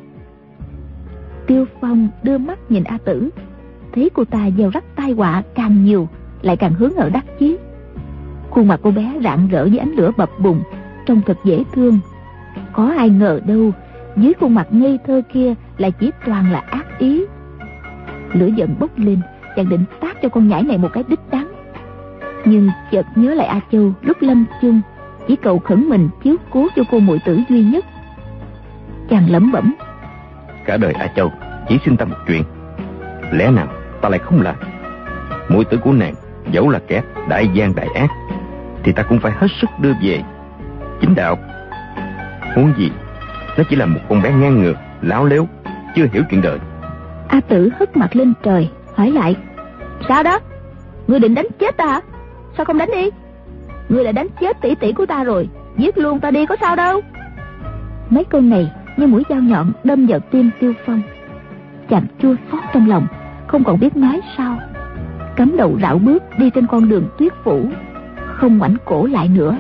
Tiêu Phong đưa mắt nhìn A Tử, thấy cô ta gieo rắc tai họa càng nhiều, lại càng hướng ở đắc chí. Khuôn mặt cô bé rạng rỡ với ánh lửa bập bùng, trông thật dễ thương. Có ai ngờ đâu, dưới khuôn mặt ngây thơ kia lại chỉ toàn là ác ý. Lửa giận bốc lên, chàng định tát cho con nhãi này một cái đích đáng, nhưng chợt nhớ lại A Châu lúc lâm chung chỉ cầu khẩn mình chiếu cố cho cô muội tử duy nhất. Chàng lẩm bẩm: Cả đời A Châu chỉ xin ta một chuyện, lẽ nào ta lại không làm? Muội tử của nàng dẫu là kẻ đại gian đại ác, thì ta cũng phải hết sức đưa về chính đạo. Huống gì nó chỉ là một con bé ngang ngược, láo lếu, chưa hiểu chuyện đời. A Tử hất mặt lên trời hỏi lại: Sao đó? Ngươi định đánh chết ta hả? Sao không đánh đi? Ngươi đã đánh chết tỷ tỷ của ta rồi, giết luôn ta đi có sao đâu. Mấy câu này như mũi dao nhọn đâm vào tim Tiêu Phong. Chàng chua xót trong lòng, không còn biết nói sao, cắm đầu rảo bước đi trên con đường tuyết phủ, không ngoảnh cổ lại nữa.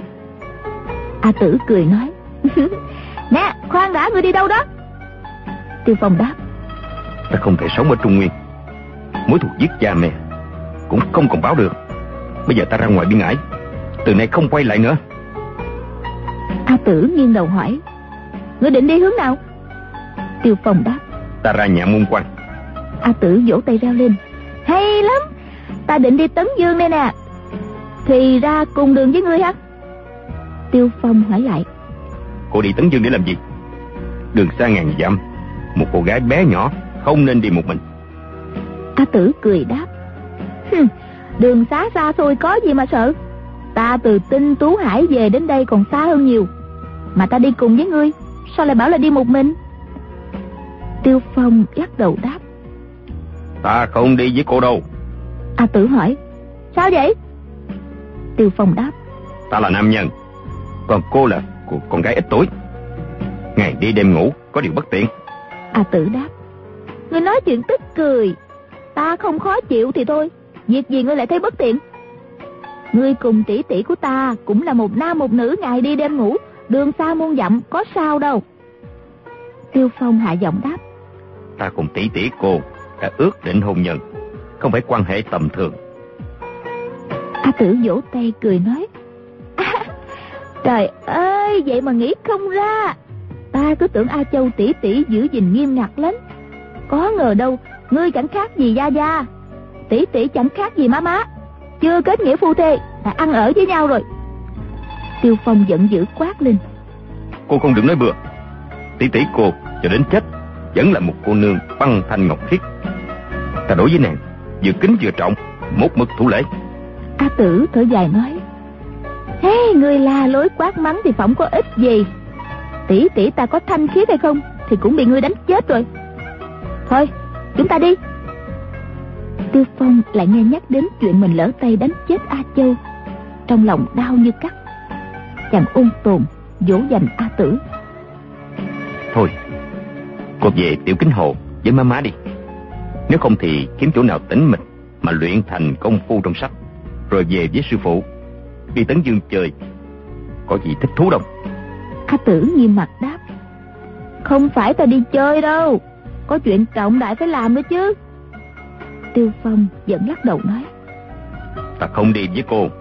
A Tử cười nói: Nè, khoan đã, ngươi đi đâu đó? Tiêu Phong đáp: Ta không thể sống ở Trung Nguyên, mối thù giết cha mẹ cũng không còn báo được. Bây giờ ta ra ngoài biên ải, từ nay không quay lại nữa. A Tử nghiêng đầu hỏi: Ngươi định đi hướng nào? Tiêu Phong đáp: Ta ra nhà Môn Quan. A Tử vỗ tay reo lên: Hay lắm, Ta định đi Tấn Dương đây nè. Thì ra cùng đường với ngươi hả? Tiêu Phong hỏi lại. Cô đi Tấn Dương để làm gì? Đường xa ngàn dặm, một cô gái bé nhỏ không nên đi một mình. A Tử cười đáp. Đường xá xa xôi có gì mà sợ. Ta từ Tinh Tú Hải về đến đây còn xa hơn nhiều. Mà ta đi cùng với ngươi, sao lại bảo là đi một mình? Tiêu Phong lắc đầu đáp. Ta không đi với cô đâu. A Tử hỏi. Sao vậy? Tiêu Phong đáp. Ta là nam nhân, còn cô là con gái ít tuổi. Ngày đi đêm ngủ có điều bất tiện. A Tử đáp. Ngươi nói chuyện tức cười. Ta không khó chịu thì thôi, việc gì ngươi lại thấy bất tiện? Ngươi cùng tỷ tỷ của ta cũng là một nam một nữ, ngày đi đêm ngủ, đường xa muôn dặm, có sao đâu. Tiêu Phong hạ giọng đáp. Ta cùng tỷ tỷ cô đã ước định hôn nhân, không phải quan hệ tầm thường. A Tử vỗ tay cười nói. Trời ơi, vậy mà nghĩ không ra. Ta cứ tưởng A Châu tỷ tỷ giữ gìn nghiêm ngặt lắm. Có ngờ đâu, ngươi chẳng khác gì Gia Gia, tỷ tỷ chẳng khác gì má má. Chưa kết nghĩa phu thê đã ăn ở với nhau rồi. Tiêu Phong giận dữ quát lên. Cô không đừng nói bừa. Tỷ tỷ cô cho đến chết vẫn là một cô nương băng thanh ngọc khiết. Ta đối với nàng vừa kính vừa trọng, một mực thủ lễ. A Tử thở dài nói. Người la lối quát mắng thì phỏng có ích gì. Tỷ tỷ ta có thanh khiết hay không thì cũng bị ngươi đánh chết rồi. Thôi chúng ta đi. Tiêu Phong lại nghe nhắc đến chuyện mình lỡ tay đánh chết A Châu, trong lòng đau như cắt. Chàng ôn tồn dỗ dành A Tử. Thôi cô về Tiểu Kính Hồ với má má đi. Nếu không thì kiếm chỗ nào tĩnh mịch mà luyện thành công phu trong sách, rồi về với sư phụ. Đi Tấn Dương chơi có gì thích thú đâu. A Tử nghiêm mặt đáp. Không phải ta đi chơi đâu, có chuyện trọng đại phải làm nữa chứ. Tiêu Phong vẫn lắc đầu nói. Ta không đi với cô.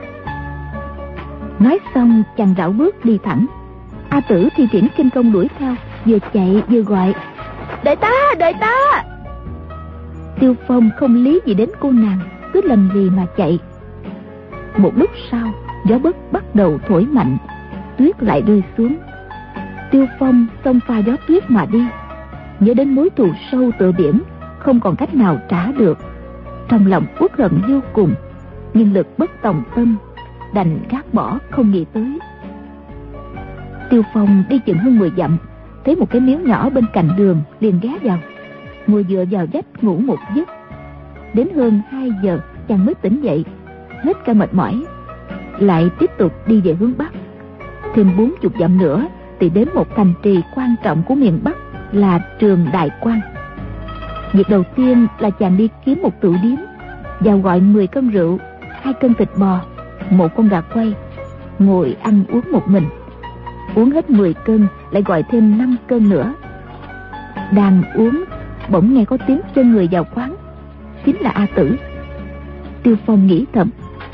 Nói xong chàng rảo bước đi thẳng. A Tử thi triển kinh công đuổi theo, vừa chạy vừa gọi. Đợi ta, đợi ta. Tiêu Phong không lý gì đến cô nàng, cứ lầm lì mà chạy. Một lúc sau, gió bấc bắt đầu thổi mạnh, tuyết lại rơi xuống. Tiêu Phong xông pha gió tuyết mà đi, nhớ đến mối thù sâu tựa biển, không còn cách nào trả được. Trong lòng uất hận vô cùng, nhưng lực bất tòng tâm, đành gác bỏ không nghĩ tới. Tiêu Phong đi chừng hơn 10 dặm, thấy một cái miếu nhỏ bên cạnh đường, liền ghé vào, ngồi dựa vào vách ngủ một giấc. Đến hơn 2 giờ chàng mới tỉnh dậy, hết cả mệt mỏi, lại tiếp tục đi về hướng bắc. Thêm 40 dặm nữa thì đến một thành trì quan trọng của miền Bắc là Trường Đại Quan. Việc đầu tiên là chàng đi kiếm một tửu điếm, vào gọi 10 cân rượu, 2 cân thịt bò, 1 con gà quay, ngồi ăn uống một mình. Uống hết 10 cân lại gọi thêm 5 cân nữa. Đang uống bỗng nghe có tiếng chân người vào quán, chính là A Tử. Tiêu Phong nghĩ thầm.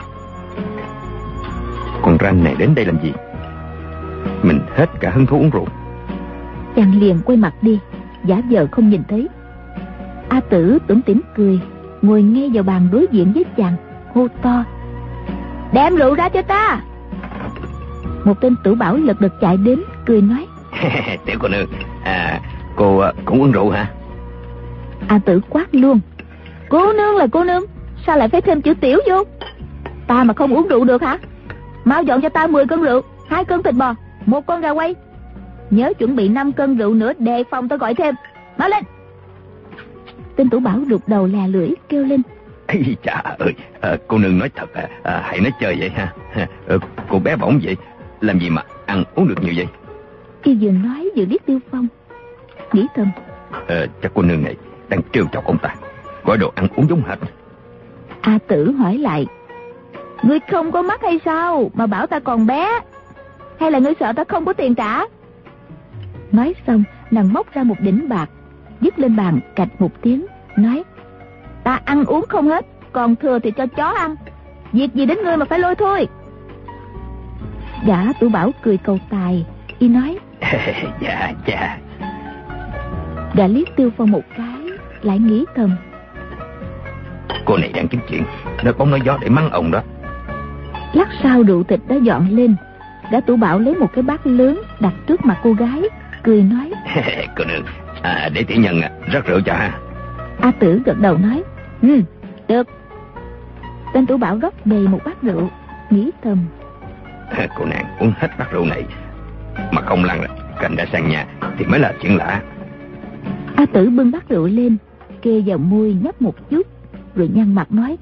Con ranh này đến đây làm gì? Mình hết cả hứng thú uống rượu. Chàng liền quay mặt đi, giả vờ không nhìn thấy. A Tử tủm tỉm cười, ngồi ngay vào bàn đối diện với chàng, hô to. Đem rượu ra cho ta. Một tên tử bảo lật đật chạy đến, cười nói. Tiểu cô nương, cô cũng uống rượu hả? A Tử quát luôn. Cô nương là cô nương, sao lại phải thêm chữ tiểu vô? Ta mà không uống rượu được hả? Mau dọn cho ta 10 cân rượu, 2 cân thịt bò, 1 con gà quay. Nhớ chuẩn bị 5 cân rượu nữa, đề phòng ta gọi thêm. Mau lên. Tên tử bảo rụt đầu lè lưỡi kêu lên. Ây chà ơi, cô nương nói thật, hãy nói chơi vậy ha. Cô bé bỏng vậy, làm gì mà ăn uống được nhiều vậy? Y vừa nói vừa liếc Tiêu Phong, nghĩ thầm. Chắc cô nương này đang trêu chọc ông ta, gọi đồ ăn uống giống hệt. A Tử hỏi lại. Ngươi không có mắt hay sao mà bảo ta còn bé? Hay là ngươi sợ ta không có tiền trả? Nói xong nàng móc ra một đỉnh bạc, dứt lên bàn cạch một tiếng, nói. Ta ăn uống không hết, còn thừa thì cho chó ăn. Việc gì đến ngươi mà phải lôi thôi. Gã tử bảo cười cầu tài, y nói. Dạ dạ. Gã liếc Tiêu Phong một cái, lại nghĩ thầm. Cô này đang kiếm chuyện, nói bóng nói gió để mắng ông đó. Lát sau rượu thịt đã dọn lên. Gã Tủ Bảo lấy một cái bát lớn đặt trước mặt cô gái, cười nói: Cô nương, để tiểu nhân rót rượu cho ha. A Tử gật đầu nói: được. Tên Tủ Bảo rót đầy một bát rượu, nghĩ thầm: Cô nàng uống hết bát rượu này mà không lăn cành ra sàn nhà thì mới là chuyện lạ. A Tử bưng bát rượu lên, kê vào môi nhấp một chút, rồi nhăn mặt nói: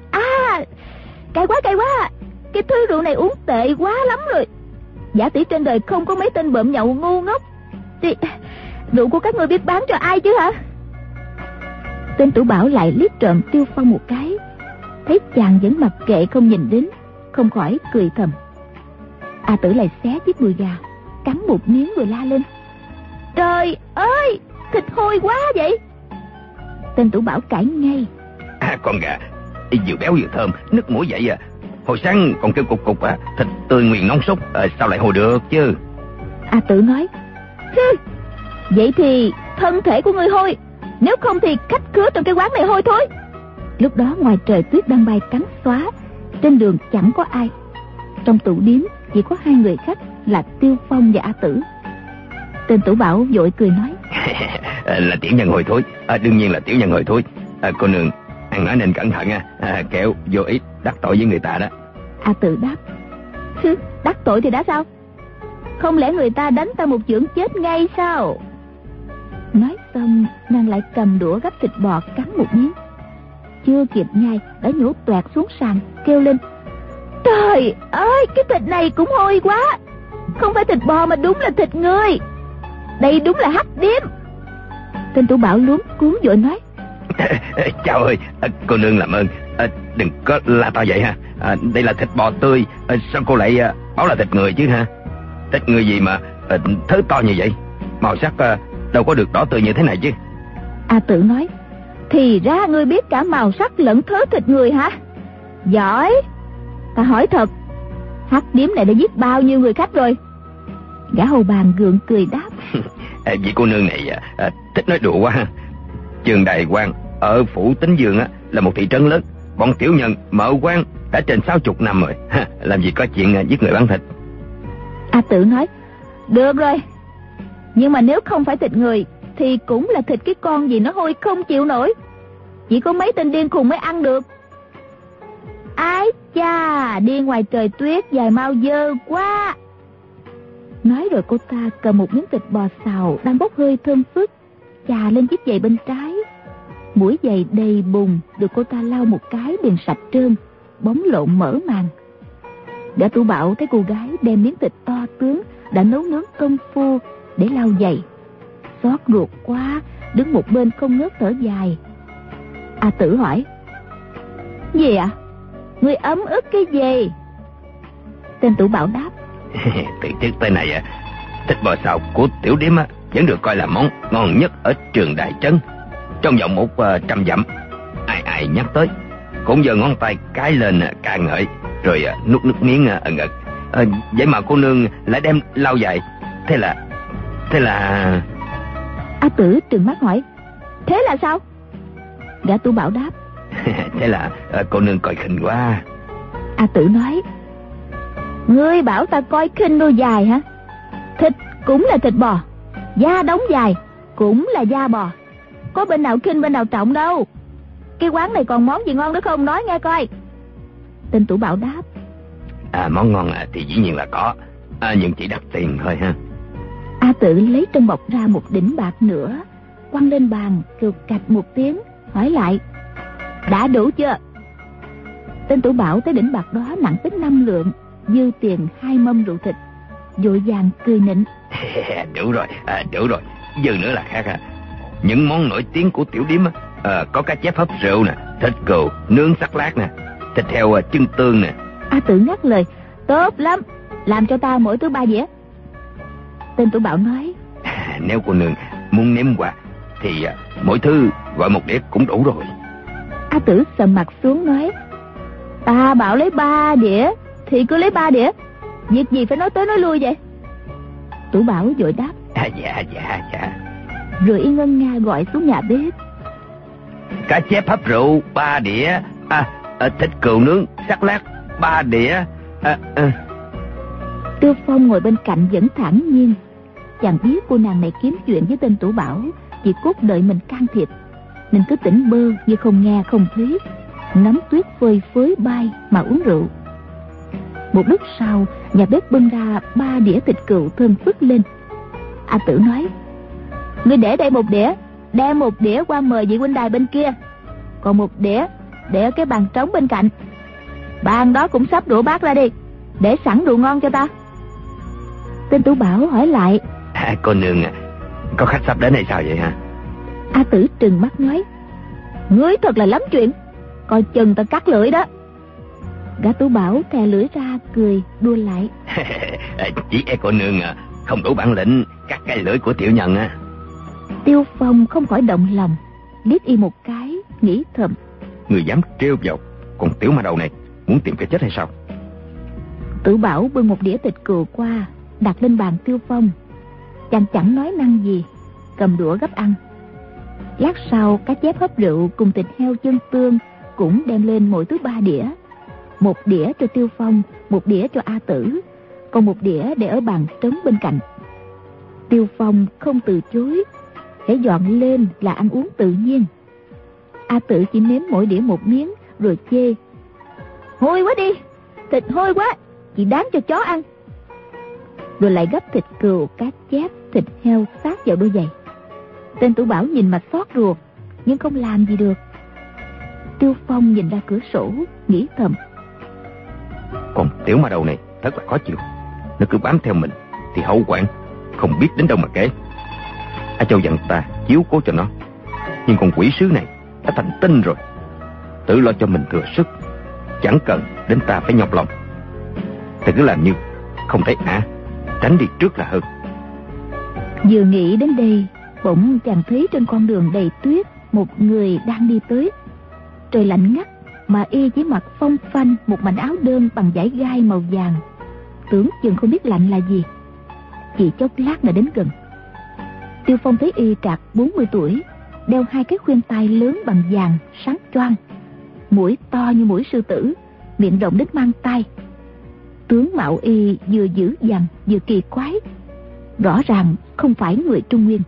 cay quá, cái thứ rượu này uống tệ quá lắm rồi. Giả tỷ trên đời không có mấy tên bợm nhậu ngu ngốc thì rượu của các ngươi biết bán cho ai chứ hả? Tên Tủ Bảo lại liếc trộm Tiêu Phong một cái, thấy chàng vẫn mặc kệ không nhìn đến, không khỏi cười thầm. A Tử lại xé chiếc đùi gà, cắn một miếng rồi la lên: trời ơi, thịt hôi quá vậy. Tên Tủ Bảo cãi ngay: Con gà vừa béo vừa thơm, nước mũi vậy à. Hồi sáng còn kêu cục cục thịt tươi nguyên nóng sốt, sao lại hồi được chứ? A Tử nói: vậy thì thân thể của ngươi hôi, nếu không thì khách khứa trong cái quán này hôi thôi. Lúc đó ngoài trời tuyết đang bay trắng xóa, trên đường chẳng có ai. Trong tủ điếm chỉ có hai người khách là Tiêu Phong và A Tử. Tên Tủ Bảo vội cười nói: là tiểu nhân hồi thối, đương nhiên là tiểu nhân hồi thối. Cô nương ăn nói nên cẩn thận kẻo vô ý đắc tội với người ta đó. A Tử đáp: đắc tội thì đã sao? Không lẽ người ta đánh ta một chưởng chết ngay sao? Nói xong nàng lại cầm đũa gắp thịt bò cắn một miếng, chưa kịp nhai đã nhổ toẹt xuống sàn, kêu lên: trời ơi, cái thịt này cũng hôi quá. Không phải thịt bò mà đúng là thịt người. Đây đúng là hắc điếm. Tên Tủ Bảo luống cuống vội nói: Chào ơi, cô nương làm ơn đừng có la to vậy ha. Đây là thịt bò tươi, sao cô lại bảo là thịt người chứ ha? Thịt người gì mà thớ to như vậy, màu sắc đâu có được đỏ tươi như thế này chứ. A Tử nói: thì ra ngươi biết cả màu sắc lẫn thớ thịt người hả? Giỏi. Ta hỏi thật, hắc điếm này đã giết bao nhiêu người khách rồi? Gã hầu bàn gượng cười đáp: vị cô nương này thích nói đùa quá ha. Trường Đài Quan ở phủ Tính Dương là một thị trấn lớn. Bọn tiểu nhân mở quán đã trên 60 năm rồi, làm gì có chuyện giết người bán thịt. A Tử nói: được rồi, nhưng mà nếu không phải thịt người thì cũng là thịt cái con gì nó hôi không chịu nổi. Chỉ có mấy tên điên khùng mới ăn được. Ái cha, đi ngoài trời tuyết dài mau dơ quá. Nói rồi cô ta cầm một miếng thịt bò xào đang bốc hơi thơm phức, chà lên chiếc giày bên trái. Mũi giày đầy bùn được cô ta lau một cái liền sạch trơn, bóng lộn mở màn. Gã Tủ Bảo thấy cô gái đem miếng thịt to tướng đã nấu nướng công phu để lau giày, xót ruột quá, đứng một bên không ngớt thở dài. A Tử hỏi: gì ạ? Người ấm ức cái gì? Tên Tủ Bảo đáp: từ trước tới này thịt bò xào của tiểu điếm vẫn được coi là món ngon nhất ở Trường Đại Trấn. Trong vòng 100 dặm, ai ai nhắc tới cũng giơ ngón tay cái lên ca ngợi, rồi nuốt nước miếng ẩn ực. Vậy mà cô nương lại đem lau giày, thế là A Tử trừng mắt hỏi: thế là sao? Gã Tủ Bảo đáp: thế là cô nương coi khinh quá. A Tử nói: ngươi bảo ta coi khinh đôi dài hả? Thịt cũng là thịt bò, da đóng dài cũng là da bò, có bên nào khinh bên nào trọng đâu. Cái quán này còn món gì ngon nữa không, nói nghe coi. Tên Tủ Bảo đáp: món ngon thì dĩ nhiên là có, nhưng chỉ đắt tiền thôi ha. A Tử lấy trong bọc ra một đỉnh bạc nữa, quăng lên bàn kêu cạch một tiếng, hỏi lại: đã đủ chưa? Tên Tủ Bảo thấy đỉnh bạc đó nặng tới 5 lượng, dư tiền 2 mâm rượu thịt, vội vàng cười nịnh: đủ rồi, dư nữa là khác. Những món nổi tiếng của tiểu điếm có cá chép hấp rượu nè, thịt cừu nướng sắc lát nè, thịt heo chân tương nè. A Tử ngắt lời: tốt lắm, làm cho ta mỗi thứ 3 dĩa. Tên Tủ Bảo nói: nếu cô nương muốn nếm quà thì mỗi thứ gọi 1 đĩa cũng đủ rồi. A Tử sầm mặt xuống nói: ta bảo lấy 3 đĩa thì cứ lấy 3 đĩa, việc gì phải nói tới nói lui vậy? Tủ Bảo vội đáp: dạ. Rồi y ngân nga gọi xuống nhà bếp: Cá chép hấp rượu 3 đĩa, thịt cừu nướng sắc lát 3 đĩa. Tiêu Phong ngồi bên cạnh vẫn thản nhiên. Chàng biết cô nàng này kiếm chuyện với tên Tủ Bảo chỉ cốt đợi mình can thiệp, nên cứ tỉnh bơ như không nghe không thấy, ngắm tuyết phơi phới bay mà uống rượu. Một lúc sau, nhà bếp bưng ra 3 đĩa thịt cừu thơm phức lên. A Tử nói: "Ngươi để đây 1 đĩa, đem 1 đĩa qua mời vị huynh đài bên kia, còn 1 đĩa để ở cái bàn trống bên cạnh. Bàn đó cũng sắp đũa bát ra đi, để sẵn rượu ngon cho ta." Tên Tủ Bảo hỏi lại: "Cô nương có khách sắp đến hay sao vậy hả?" A Tử trừng mắt nói: "Ngươi thật là lắm chuyện, coi chừng ta cắt lưỡi đó." Gã Tủ Bảo thè lưỡi ra cười đua lại: "Chỉ e cô nương không đủ bản lĩnh cắt cái lưỡi của tiểu nhân á." Tiêu Phong không khỏi động lòng, liếc y một cái, nghĩ thầm: "Người dám trêu vào con tiểu ma đầu này, muốn tìm cái chết hay sao?" Tủ Bảo bưng 1 đĩa thịt cừu qua, đặt lên bàn Tiêu Phong. Chàng chẳng nói năng gì, cầm đũa gấp ăn. Lát sau, cá chép hấp rượu cùng thịt heo chân tương cũng đem lên mỗi thứ 3 đĩa. 1 đĩa cho Tiêu Phong, 1 đĩa cho A Tử, còn 1 đĩa để ở bàn trống bên cạnh. Tiêu Phong không từ chối, hễ dọn lên là ăn uống tự nhiên. A Tử chỉ nếm mỗi đĩa 1 miếng rồi chê: "Hôi quá đi, thịt hôi quá, chỉ đáng cho chó ăn." Rồi lại gấp thịt cừu, cá chép, thịt heo sát vào đôi giày. Tên Tủ Bảo nhìn mà xót ruột, nhưng không làm gì được. Tiêu Phong nhìn ra cửa sổ, nghĩ thầm: "Còn tiểu ma đầu này thật là khó chịu, nó cứ bám theo mình thì hậu quản không biết đến đâu mà kể. A Châu dặn ta chiếu cố cho nó, nhưng con quỷ sứ này đã thành tinh rồi, tự lo cho mình thừa sức, chẳng cần đến ta phải nhọc lòng. Ta cứ làm như không thấy tránh đi trước là hơn." Vừa nghĩ đến đây, bỗng chàng thấy trên con đường đầy tuyết một người đang đi tới. Trời lạnh ngắt mà y chỉ mặc phong phanh một mảnh áo đơn bằng vải gai màu vàng, tưởng chừng không biết lạnh là gì. Chỉ chốc lát đã đến gần. Tiêu Phong thấy y trạc 40 tuổi, đeo 2 cái khuyên tai lớn bằng vàng sáng choang, mũi to như mũi sư tử, miệng rộng đến mang tai. Tướng mạo y vừa dữ dằn vừa kỳ quái, rõ ràng không phải người Trung Nguyên.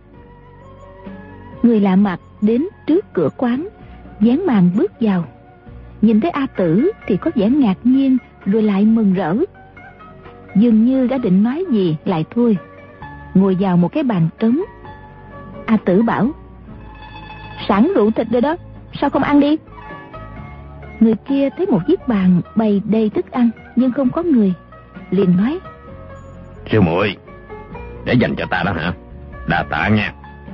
Người lạ mặt đến trước cửa quán, vén màn bước vào. Nhìn thấy A Tử thì có vẻ ngạc nhiên rồi lại mừng rỡ. Dường như đã định nói gì lại thôi, ngồi vào một cái bàn trống. A Tử bảo: "Sẵn rượu thịt rồi đó, sao không ăn đi?" Người kia thấy một chiếc bàn bày đầy thức ăn nhưng không có người, liền nói: "Sư muội, để dành cho ta đó hả? Đa tạ nha."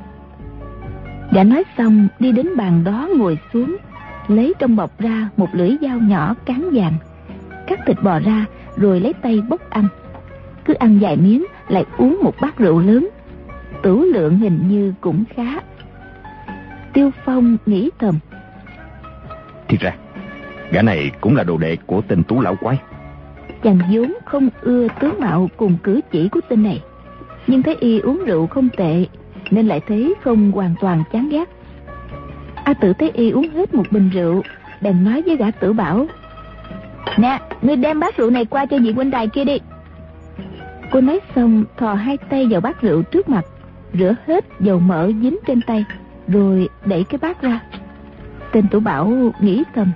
Đã nói xong đi đến bàn đó ngồi xuống, lấy trong bọc ra một lưỡi dao nhỏ cán vàng, cắt thịt bò ra rồi lấy tay bốc ăn. Cứ ăn vài miếng lại uống một bát rượu lớn, tửu lượng hình như cũng khá. Tiêu Phong nghĩ thầm: "Thì ra gã này cũng là đồ đệ của tên Tú lão quái." Chàng vốn không ưa tướng mạo cùng cử chỉ của tên này, nhưng thấy y uống rượu không tệ nên lại thấy không hoàn toàn chán ghét. A Tử thấy y uống hết một bình rượu, bèn nói với gã Tử Bảo: "Nè, ngươi đem bát rượu này qua cho vị huynh đài kia đi." Cô nói xong thò 2 tay vào bát rượu trước mặt, rửa hết dầu mỡ dính trên tay, rồi đẩy cái bát ra. Tên Tử Bảo nghĩ thầm: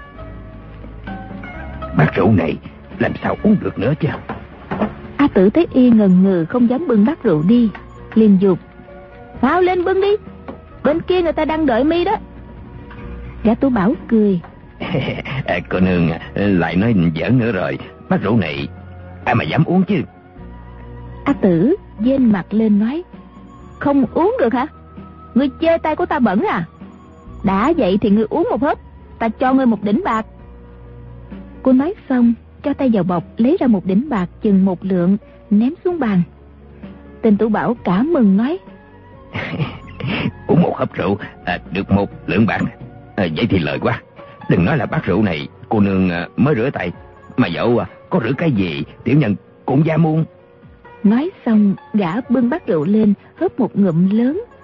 "Bát rượu này làm sao uống được nữa chứ?" A Tử thấy y ngần ngừ không dám bưng bát rượu đi, liền giục: "Mau lên bưng đi, bên kia người ta đang đợi mi đó." Gã Tử Bảo cười: "Cô nương lại nói giỡn nữa rồi, bát rượu này ai mà dám uống chứ?" A Tử vênh mặt lên nói: "Không uống được hả? Ngươi chê tay của ta bẩn à? Đã vậy thì ngươi uống một hớp, ta cho ngươi 1 đỉnh bạc." Cô nói xong cho tay vào bọc lấy ra 1 đỉnh bạc chừng 1 lượng, ném xuống bàn. Tên Tử Bảo cả mừng nói: "Uống 1 hớp rượu được 1 lượng bạc, vậy thì lợi quá. Đừng nói là bát rượu này cô nương mới rửa tay, mà dẫu có rửa cái gì tiểu nhân cũng dám uống." Nói xong gã bưng bát rượu lên hớp một ngụm lớn.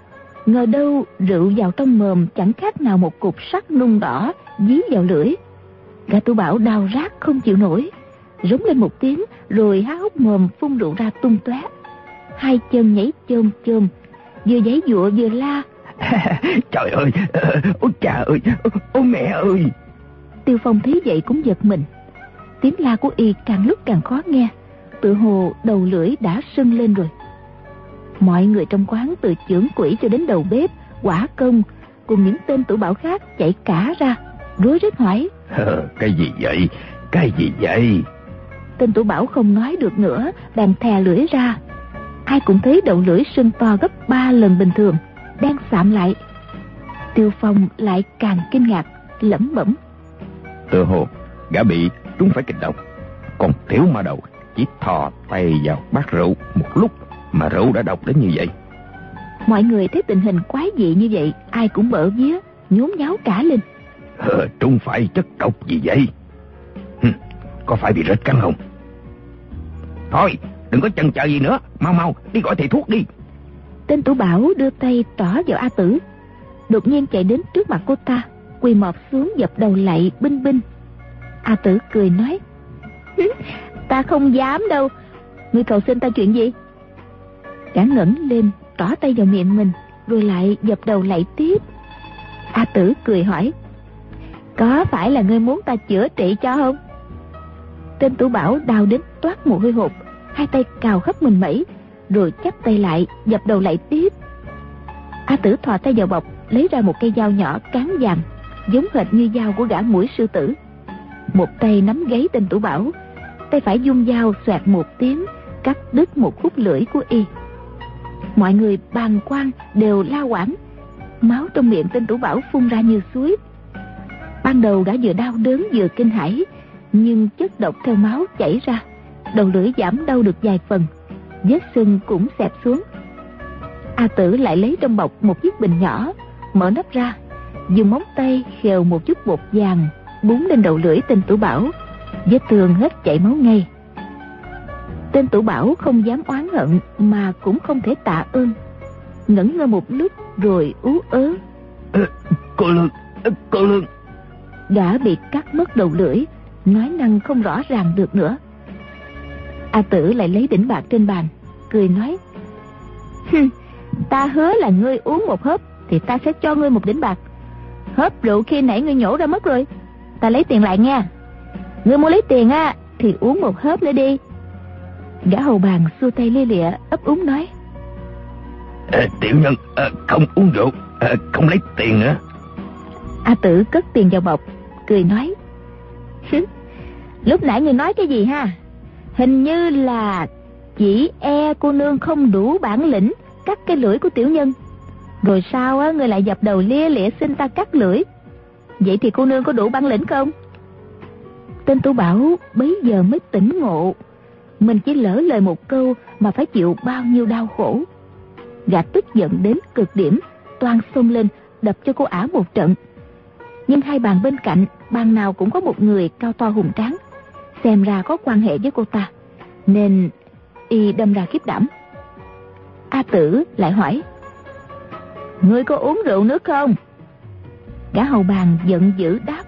Ngờ đâu rượu vào trong mồm chẳng khác nào một cục sắt nung đỏ dí vào lưỡi. Gã Tú Bảo đau rát không chịu nổi, rống lên một tiếng rồi há hốc mồm phun rượu ra tung tóe. Hai chân nhảy chôm chôm, vừa giãy giụa vừa la. Trời ơi, ôi cha ơi, ôi mẹ ơi. Tiêu Phong thấy vậy cũng giật mình. Tiếng la của y càng lúc càng khó nghe, tự hồ đầu lưỡi đã sưng lên rồi. Mọi người trong quán từ chưởng quỹ cho đến đầu bếp, quả công cùng những tên tủ bảo khác chạy cả ra, rối rít hỏi: Cái gì vậy? Cái gì vậy? Tên tủ bảo không nói được nữa, đành thè lưỡi ra. Ai cũng thấy đầu lưỡi sưng to gấp 3 lần bình thường, đang sạm lại. Tiêu Phong lại càng kinh ngạc, lẩm bẩm: Tự hồ gã bị trúng phải kịch độc, còn Tiểu Ma Đầu chỉ thò tay vào bát rượu một lúc mà rượu đã độc đến như vậy. Mọi người thấy tình hình quái dị như vậy, ai cũng bỡ vía, nhốn nháo cả lên. Trúng phải chất độc gì vậy? Có phải bị rết cắn không? Thôi, đừng có chần chờ gì nữa, mau mau đi gọi thầy thuốc đi. Tên tủ bảo đưa tay trỏ vào A Tử, đột nhiên chạy đến trước mặt cô ta, quỳ mọp xuống dập đầu lạy binh binh. A Tử cười nói: Ta không dám đâu, ngươi cầu xin ta chuyện gì? Gã ngẩng lên trỏ tay vào miệng mình, rồi lại dập đầu lạy tiếp. A Tử cười hỏi: Có phải là ngươi muốn ta chữa trị cho không? Tên tủ bảo đau đến toát mồ hôi hột, hai tay cào khắp mình mẩy, rồi chắp tay lại dập đầu lạy tiếp. A Tử thò tay vào bọc, lấy ra một cây dao nhỏ cán vàng, giống hệt như dao của gã muỗi sư tử. Một tay nắm gáy tên tủ bảo, tay phải dung dao xoẹt một tiếng, cắt đứt một khúc lưỡi của y. Mọi người bàng quan đều la quảng, máu trong miệng tên tủ bảo phun ra như suối. Ban đầu gã vừa đau đớn vừa kinh hãi, nhưng chất độc theo máu chảy ra, đầu lưỡi giảm đau được vài phần, vết sưng cũng xẹp xuống. A Tử lại lấy trong bọc một chiếc bình nhỏ, mở nắp ra, dùng móng tay khều một chút bột vàng búng lên đầu lưỡi tên tủ bảo, vết thương hết chảy máu ngay. Tên tủ bảo không dám oán hận mà cũng không thể tạ ơn, ngẩn ngơ một lúc rồi ú ớ: Cô Lương. Gã bị cắt mất đầu lưỡi, nói năng không rõ ràng được nữa. A Tử lại lấy đỉnh bạc trên bàn, cười nói: Ta hứa là ngươi uống một hớp thì ta sẽ cho ngươi một đỉnh bạc. Hớp rượu khi nãy ngươi nhổ ra mất rồi, ta lấy tiền lại nha. Ngươi muốn lấy tiền á thì uống một hớp nữa đi. Gã hầu bàn xua tay lia lịa ấp úng nói: Tiểu nhân không uống rượu, không lấy tiền nữa. A Tử cất tiền vào bọc, cười nói: Lúc nãy ngươi nói cái gì ha? Hình như là chỉ cô nương không đủ bản lĩnh cắt cái lưỡi của tiểu nhân, rồi sao á ngươi lại dập đầu lia lịa xin ta cắt lưỡi. Vậy thì cô nương có đủ bản lĩnh không? Tên tủ bảo bấy giờ mới tỉnh ngộ, mình chỉ lỡ lời một câu mà phải chịu bao nhiêu đau khổ. Gã tức giận đến cực điểm, toan xông lên đập cho cô ả một trận. Nhưng hai bàn bên cạnh, bàn nào cũng có một người cao to hùng tráng, xem ra có quan hệ với cô ta, nên y đâm ra khiếp đảm. A Tử lại hỏi: Ngươi có uống rượu nước không? Gã hầu bàn giận dữ đáp: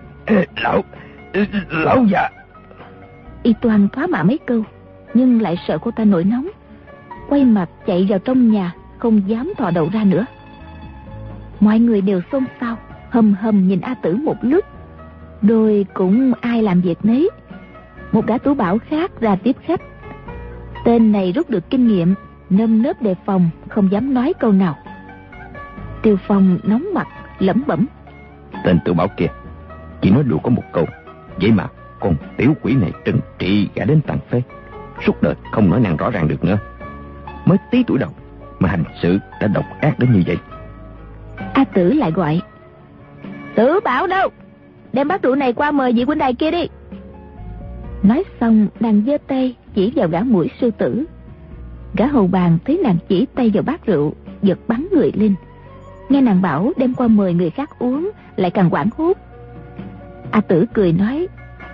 Lão già. Y toan thoá mạ mấy câu, nhưng lại sợ cô ta nổi nóng, quay mặt chạy vào trong nhà, không dám thò đầu ra nữa. Mọi người đều xôn xao, hầm hầm nhìn A Tử một lúc, rồi cũng ai làm việc nấy. Một gã tủ bảo khác ra tiếp khách. Tên này rút được kinh nghiệm, nơm nớp đề phòng, không dám nói câu nào. Tiêu Phong nóng mặt lẩm bẩm: Tên tủ bảo kia chỉ nói đùa có một câu, vậy mà con tiểu quỷ này trừng trị gã đến tàn phế, suốt đời không nói năng rõ ràng được nữa. Mới tí tuổi đầu mà hành sự đã độc ác đến như vậy. A Tử lại gọi: Tử Bảo đâu? Đem bát rượu này qua mời vị huynh đài kia đi. Nói xong nàng giơ tay chỉ vào gã muỗi sư tử. Gã hầu bàn thấy nàng chỉ tay vào bát rượu, giật bắn người lên. Nghe nàng bảo đem qua mời người khác uống, lại càng hoảng hốt. A Tử cười nói: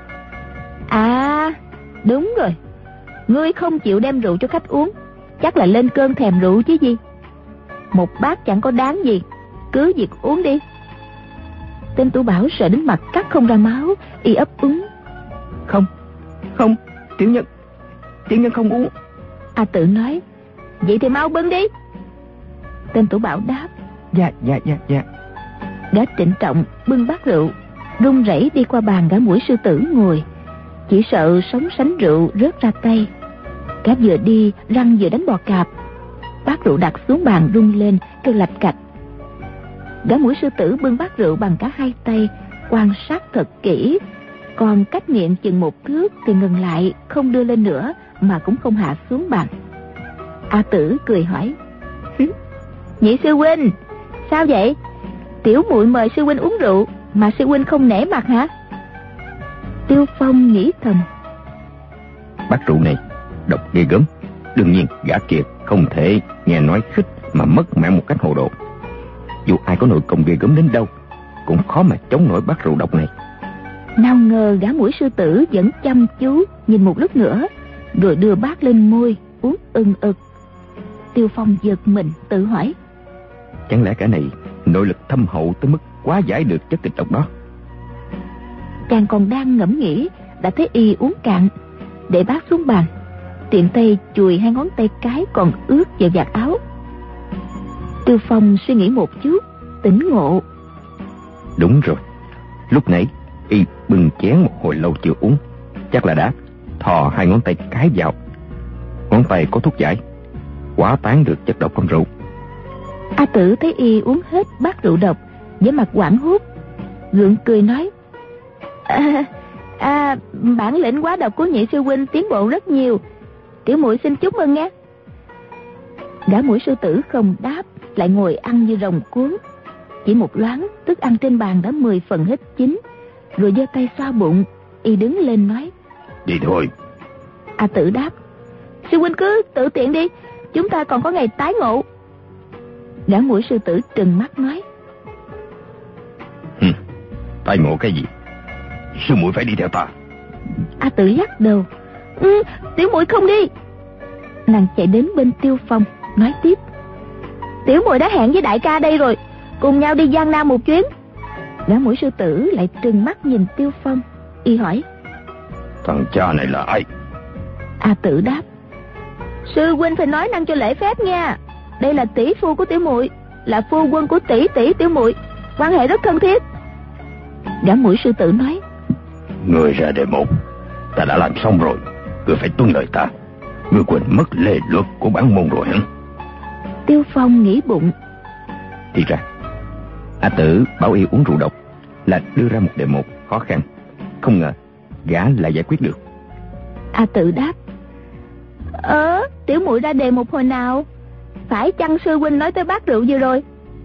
À đúng rồi, ngươi không chịu đem rượu cho khách uống, chắc là lên cơn thèm rượu chứ gì. một bát chẳng có đáng gì, cứ việc uống đi. Tên Tú Bảo sợ đến mặt cắt không ra máu, y ấp úng. Không, tiểu nhân không uống. A Tử nói, vậy thì mau bưng đi. Tên Tú Bảo đáp, Dạ. Gã trịnh trọng bưng bát rượu, run rẩy đi qua bàn gã Mũi Sư Tử ngồi, chỉ sợ sóng sánh rượu rớt ra tay. Gã vừa đi răng vừa đánh bò cạp, bát rượu đặt xuống bàn rung lên kêu lạch cạch. Gã Mũi Sư Tử bưng bát rượu bằng cả hai tay, quan sát thật kỹ, còn cách miệng chừng một thước thì ngừng lại, không đưa lên nữa mà cũng không hạ xuống bàn. A Tử cười hỏi, Nhị sư huynh, sao vậy? Tiểu muội mời sư huynh uống rượu mà sư huynh không nể mặt hả? Tiêu Phong nghĩ thầm, Bát rượu này độc ghê gớm, đương nhiên gã kia không thể nghe nói khích mà mất mạng một cách hồ đồ. Dù ai có nội công ghê gớm đến đâu cũng khó mà chống nổi bát rượu độc này. Nào ngờ gã Mũi Sư Tử vẫn chăm chú nhìn một lúc nữa, rồi đưa bát lên môi uống ưng ực. Tiêu Phong giật mình tự hỏi, chẳng lẽ kẻ này nội lực thâm hậu tới mức quá giải được chất kịch độc đó? Chàng còn đang ngẫm nghĩ, đã thấy y uống cạn, để bát xuống bàn, tiện tay chùi hai ngón tay cái còn ướt vào vạt áo. Tiêu Phong suy nghĩ một chút, tỉnh ngộ. Đúng rồi, lúc nãy y bưng chén một hồi lâu chưa uống, chắc là đã thò hai ngón tay cái vào. Ngón tay có thuốc giải, quá tán được chất độc trong rượu. A Tử thấy y uống hết bát rượu độc, với mặt hoảng hốt, gượng cười nói, bản lĩnh quá độc của nhị sư huynh tiến bộ rất nhiều, tiểu muội xin chúc mừng nghe. Gã Mũi Sư Tử không đáp, lại ngồi ăn như rồng cuốn. Chỉ một loáng, thức ăn trên bàn đã 10 phần hết chín, rồi giơ tay xoa bụng, y đứng lên nói, Đi thôi. A Tử đáp, sư huynh cứ tự tiện đi, chúng ta còn có ngày tái ngộ. Gã Mũi Sư Tử trừng mắt nói, tái ngộ cái gì? Sư muội phải đi theo ta. A Tử lắc đầu, tiểu muội không đi. Nàng chạy đến bên Tiêu Phong nói tiếp, tiểu muội đã hẹn với đại ca đây rồi, cùng nhau đi Giang Nam một chuyến. Gã Mũi Sư Tử lại trừng mắt nhìn Tiêu Phong, y hỏi, thằng cha này là ai? A Tử đáp, sư huynh phải nói năng cho lễ phép nha, đây là tỷ phu của tiểu muội, là phu quân của tỷ tỷ tiểu muội, quan hệ rất thân thiết. Gã Mũi Sư Tử nói, Người ra đề một, ta đã làm xong rồi, ngươi phải tuân lời ta. Ngươi quên mất lề luật của bản môn rồi hả? Tiêu Phong nghĩ bụng, Thì ra A Tử bảo y uống rượu độc là đưa ra một đề mục khó khăn, không ngờ gã lại giải quyết được. A Tử đáp, tiểu muội ra đề mục hồi nào? Phải chăng sư huynh nói tới bát rượu vừa rồi?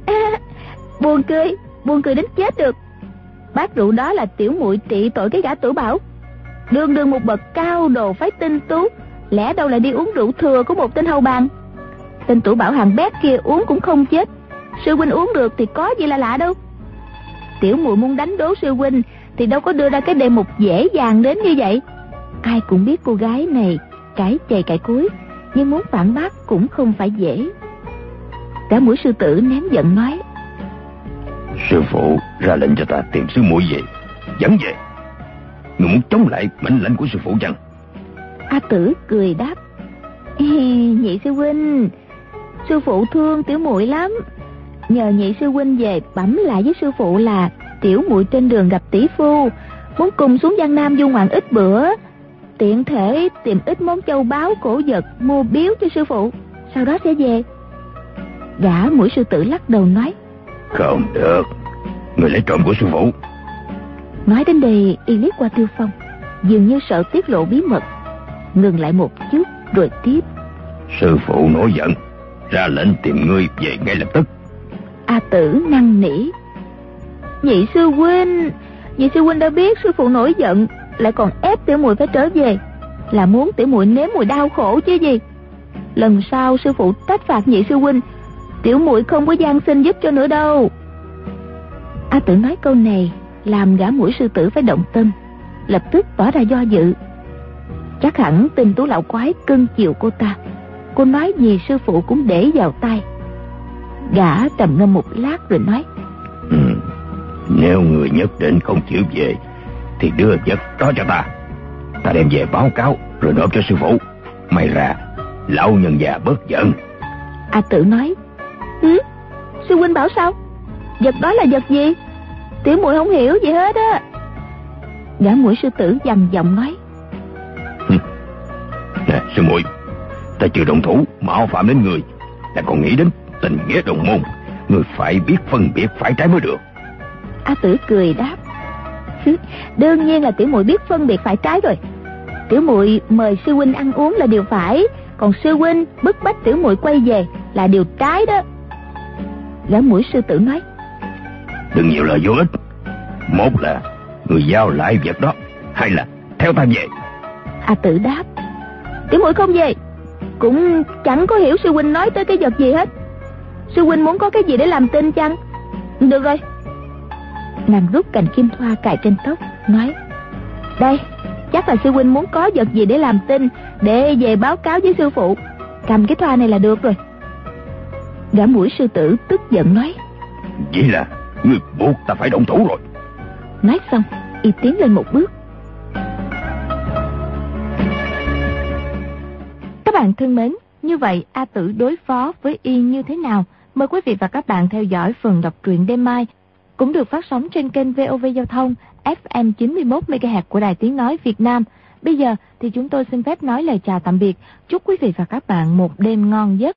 Buồn cười đến chết được. Bát rượu đó là tiểu muội trị tội cái gã Tử Bảo, đường một bậc cao đồ phái tinh tú, lẽ đâu lại đi uống rượu thừa của một tên hầu bàn. Tên Tử Bảo hàng bét kia uống cũng không chết, sư huynh uống được thì có gì là lạ đâu. Tiểu muội muốn đánh đố sư huynh thì đâu có đưa ra cái đề mục dễ dàng đến như vậy. Ai cũng biết cô gái này cái chày cãi cúi, nhưng muốn phản bác cũng không phải dễ. Gã Mũi Sư Tử nén giận nói, Sư phụ ra lệnh cho ta tìm sư muội về, dẫn về. Ngươi muốn chống lại mệnh lệnh của sư phụ chăng? A Tử cười đáp, nhị sư huynh, sư phụ thương tiểu muội lắm, nhờ nhị sư huynh về bẩm lại với sư phụ là tiểu muội trên đường gặp tỷ phu, muốn cùng xuống Giang Nam du ngoạn ít bữa, tiện thể tìm ít món châu báu cổ vật mua biếu cho sư phụ, sau đó sẽ về. Gã Mũi Sư Tử lắc đầu nói, Không được, người lấy trộm của sư phụ. Nói đến đây y liếc qua Tiêu Phong, dường như sợ tiết lộ bí mật, ngừng lại một chút rồi tiếp, Sư phụ nổi giận, ra lệnh tìm ngươi về ngay lập tức. A Tử năn nỉ, nhị sư huynh đã biết sư phụ nổi giận, lại còn ép tiểu muội phải trở về, là muốn tiểu muội nếm mùi đau khổ chứ gì. Lần sau sư phụ trách phạt nhị sư huynh, tiểu muội không có gian xin giúp cho nữa đâu. A Tử nói câu này làm gã Mũi Sư Tử phải động tâm, lập tức tỏ ra do dự. Chắc hẳn tên Tú lão quái cưng chiều cô ta, cô nói gì sư phụ cũng để vào tai. Gã trầm ngâm một lát rồi nói: Nếu người nhất định không chịu về thì đưa vật đó cho ta. Ta đem về báo cáo rồi nộp cho sư phụ. May ra lão nhân già bớt giận. A Tử nói: Sư huynh bảo sao? Vật đó là vật gì? Tiểu muội không hiểu gì hết á. Gã Muội Sư Tử dằn giọng nói: Nè sư muội, ta chưa động thủ mạo phạm đến người, là còn nghĩ đến tình nghĩa đồng môn. Người phải biết phân biệt phải trái mới được. A Tử cười đáp: Đương nhiên là tiểu muội biết phân biệt phải trái rồi. Tiểu muội mời sư huynh ăn uống là điều phải, còn sư huynh bức bách tiểu muội quay về là điều trái đó. Gã Muội Sư Tử nói: Đừng nhiều lời vô ích. Một là người giao lại vật đó, hai là theo ta về. A Tử đáp: Tiểu muội không về, cũng chẳng có hiểu sư huynh nói tới cái vật gì hết. Sư huynh muốn có cái gì để làm tin chăng? Được rồi. Nàng rút cành kim thoa cài trên tóc, nói: Đây, chắc là sư huynh muốn có vật gì để làm tin, để về báo cáo với sư phụ. Cầm cái thoa này là được rồi. Gã Muội Sư Tử tức giận nói: Vậy là người buộc ta phải động thủ rồi. Nói xong y tiến lên một bước. Các bạn thân mến, như vậy A Tử đối phó với y như thế nào? Mời quý vị và các bạn theo dõi phần đọc truyện đêm mai, cũng được phát sóng trên kênh VOV Giao thông FM 91 MHz của Đài Tiếng nói Việt Nam. Bây giờ thì chúng tôi xin phép nói lời chào tạm biệt. Chúc quý vị và các bạn một đêm ngon giấc.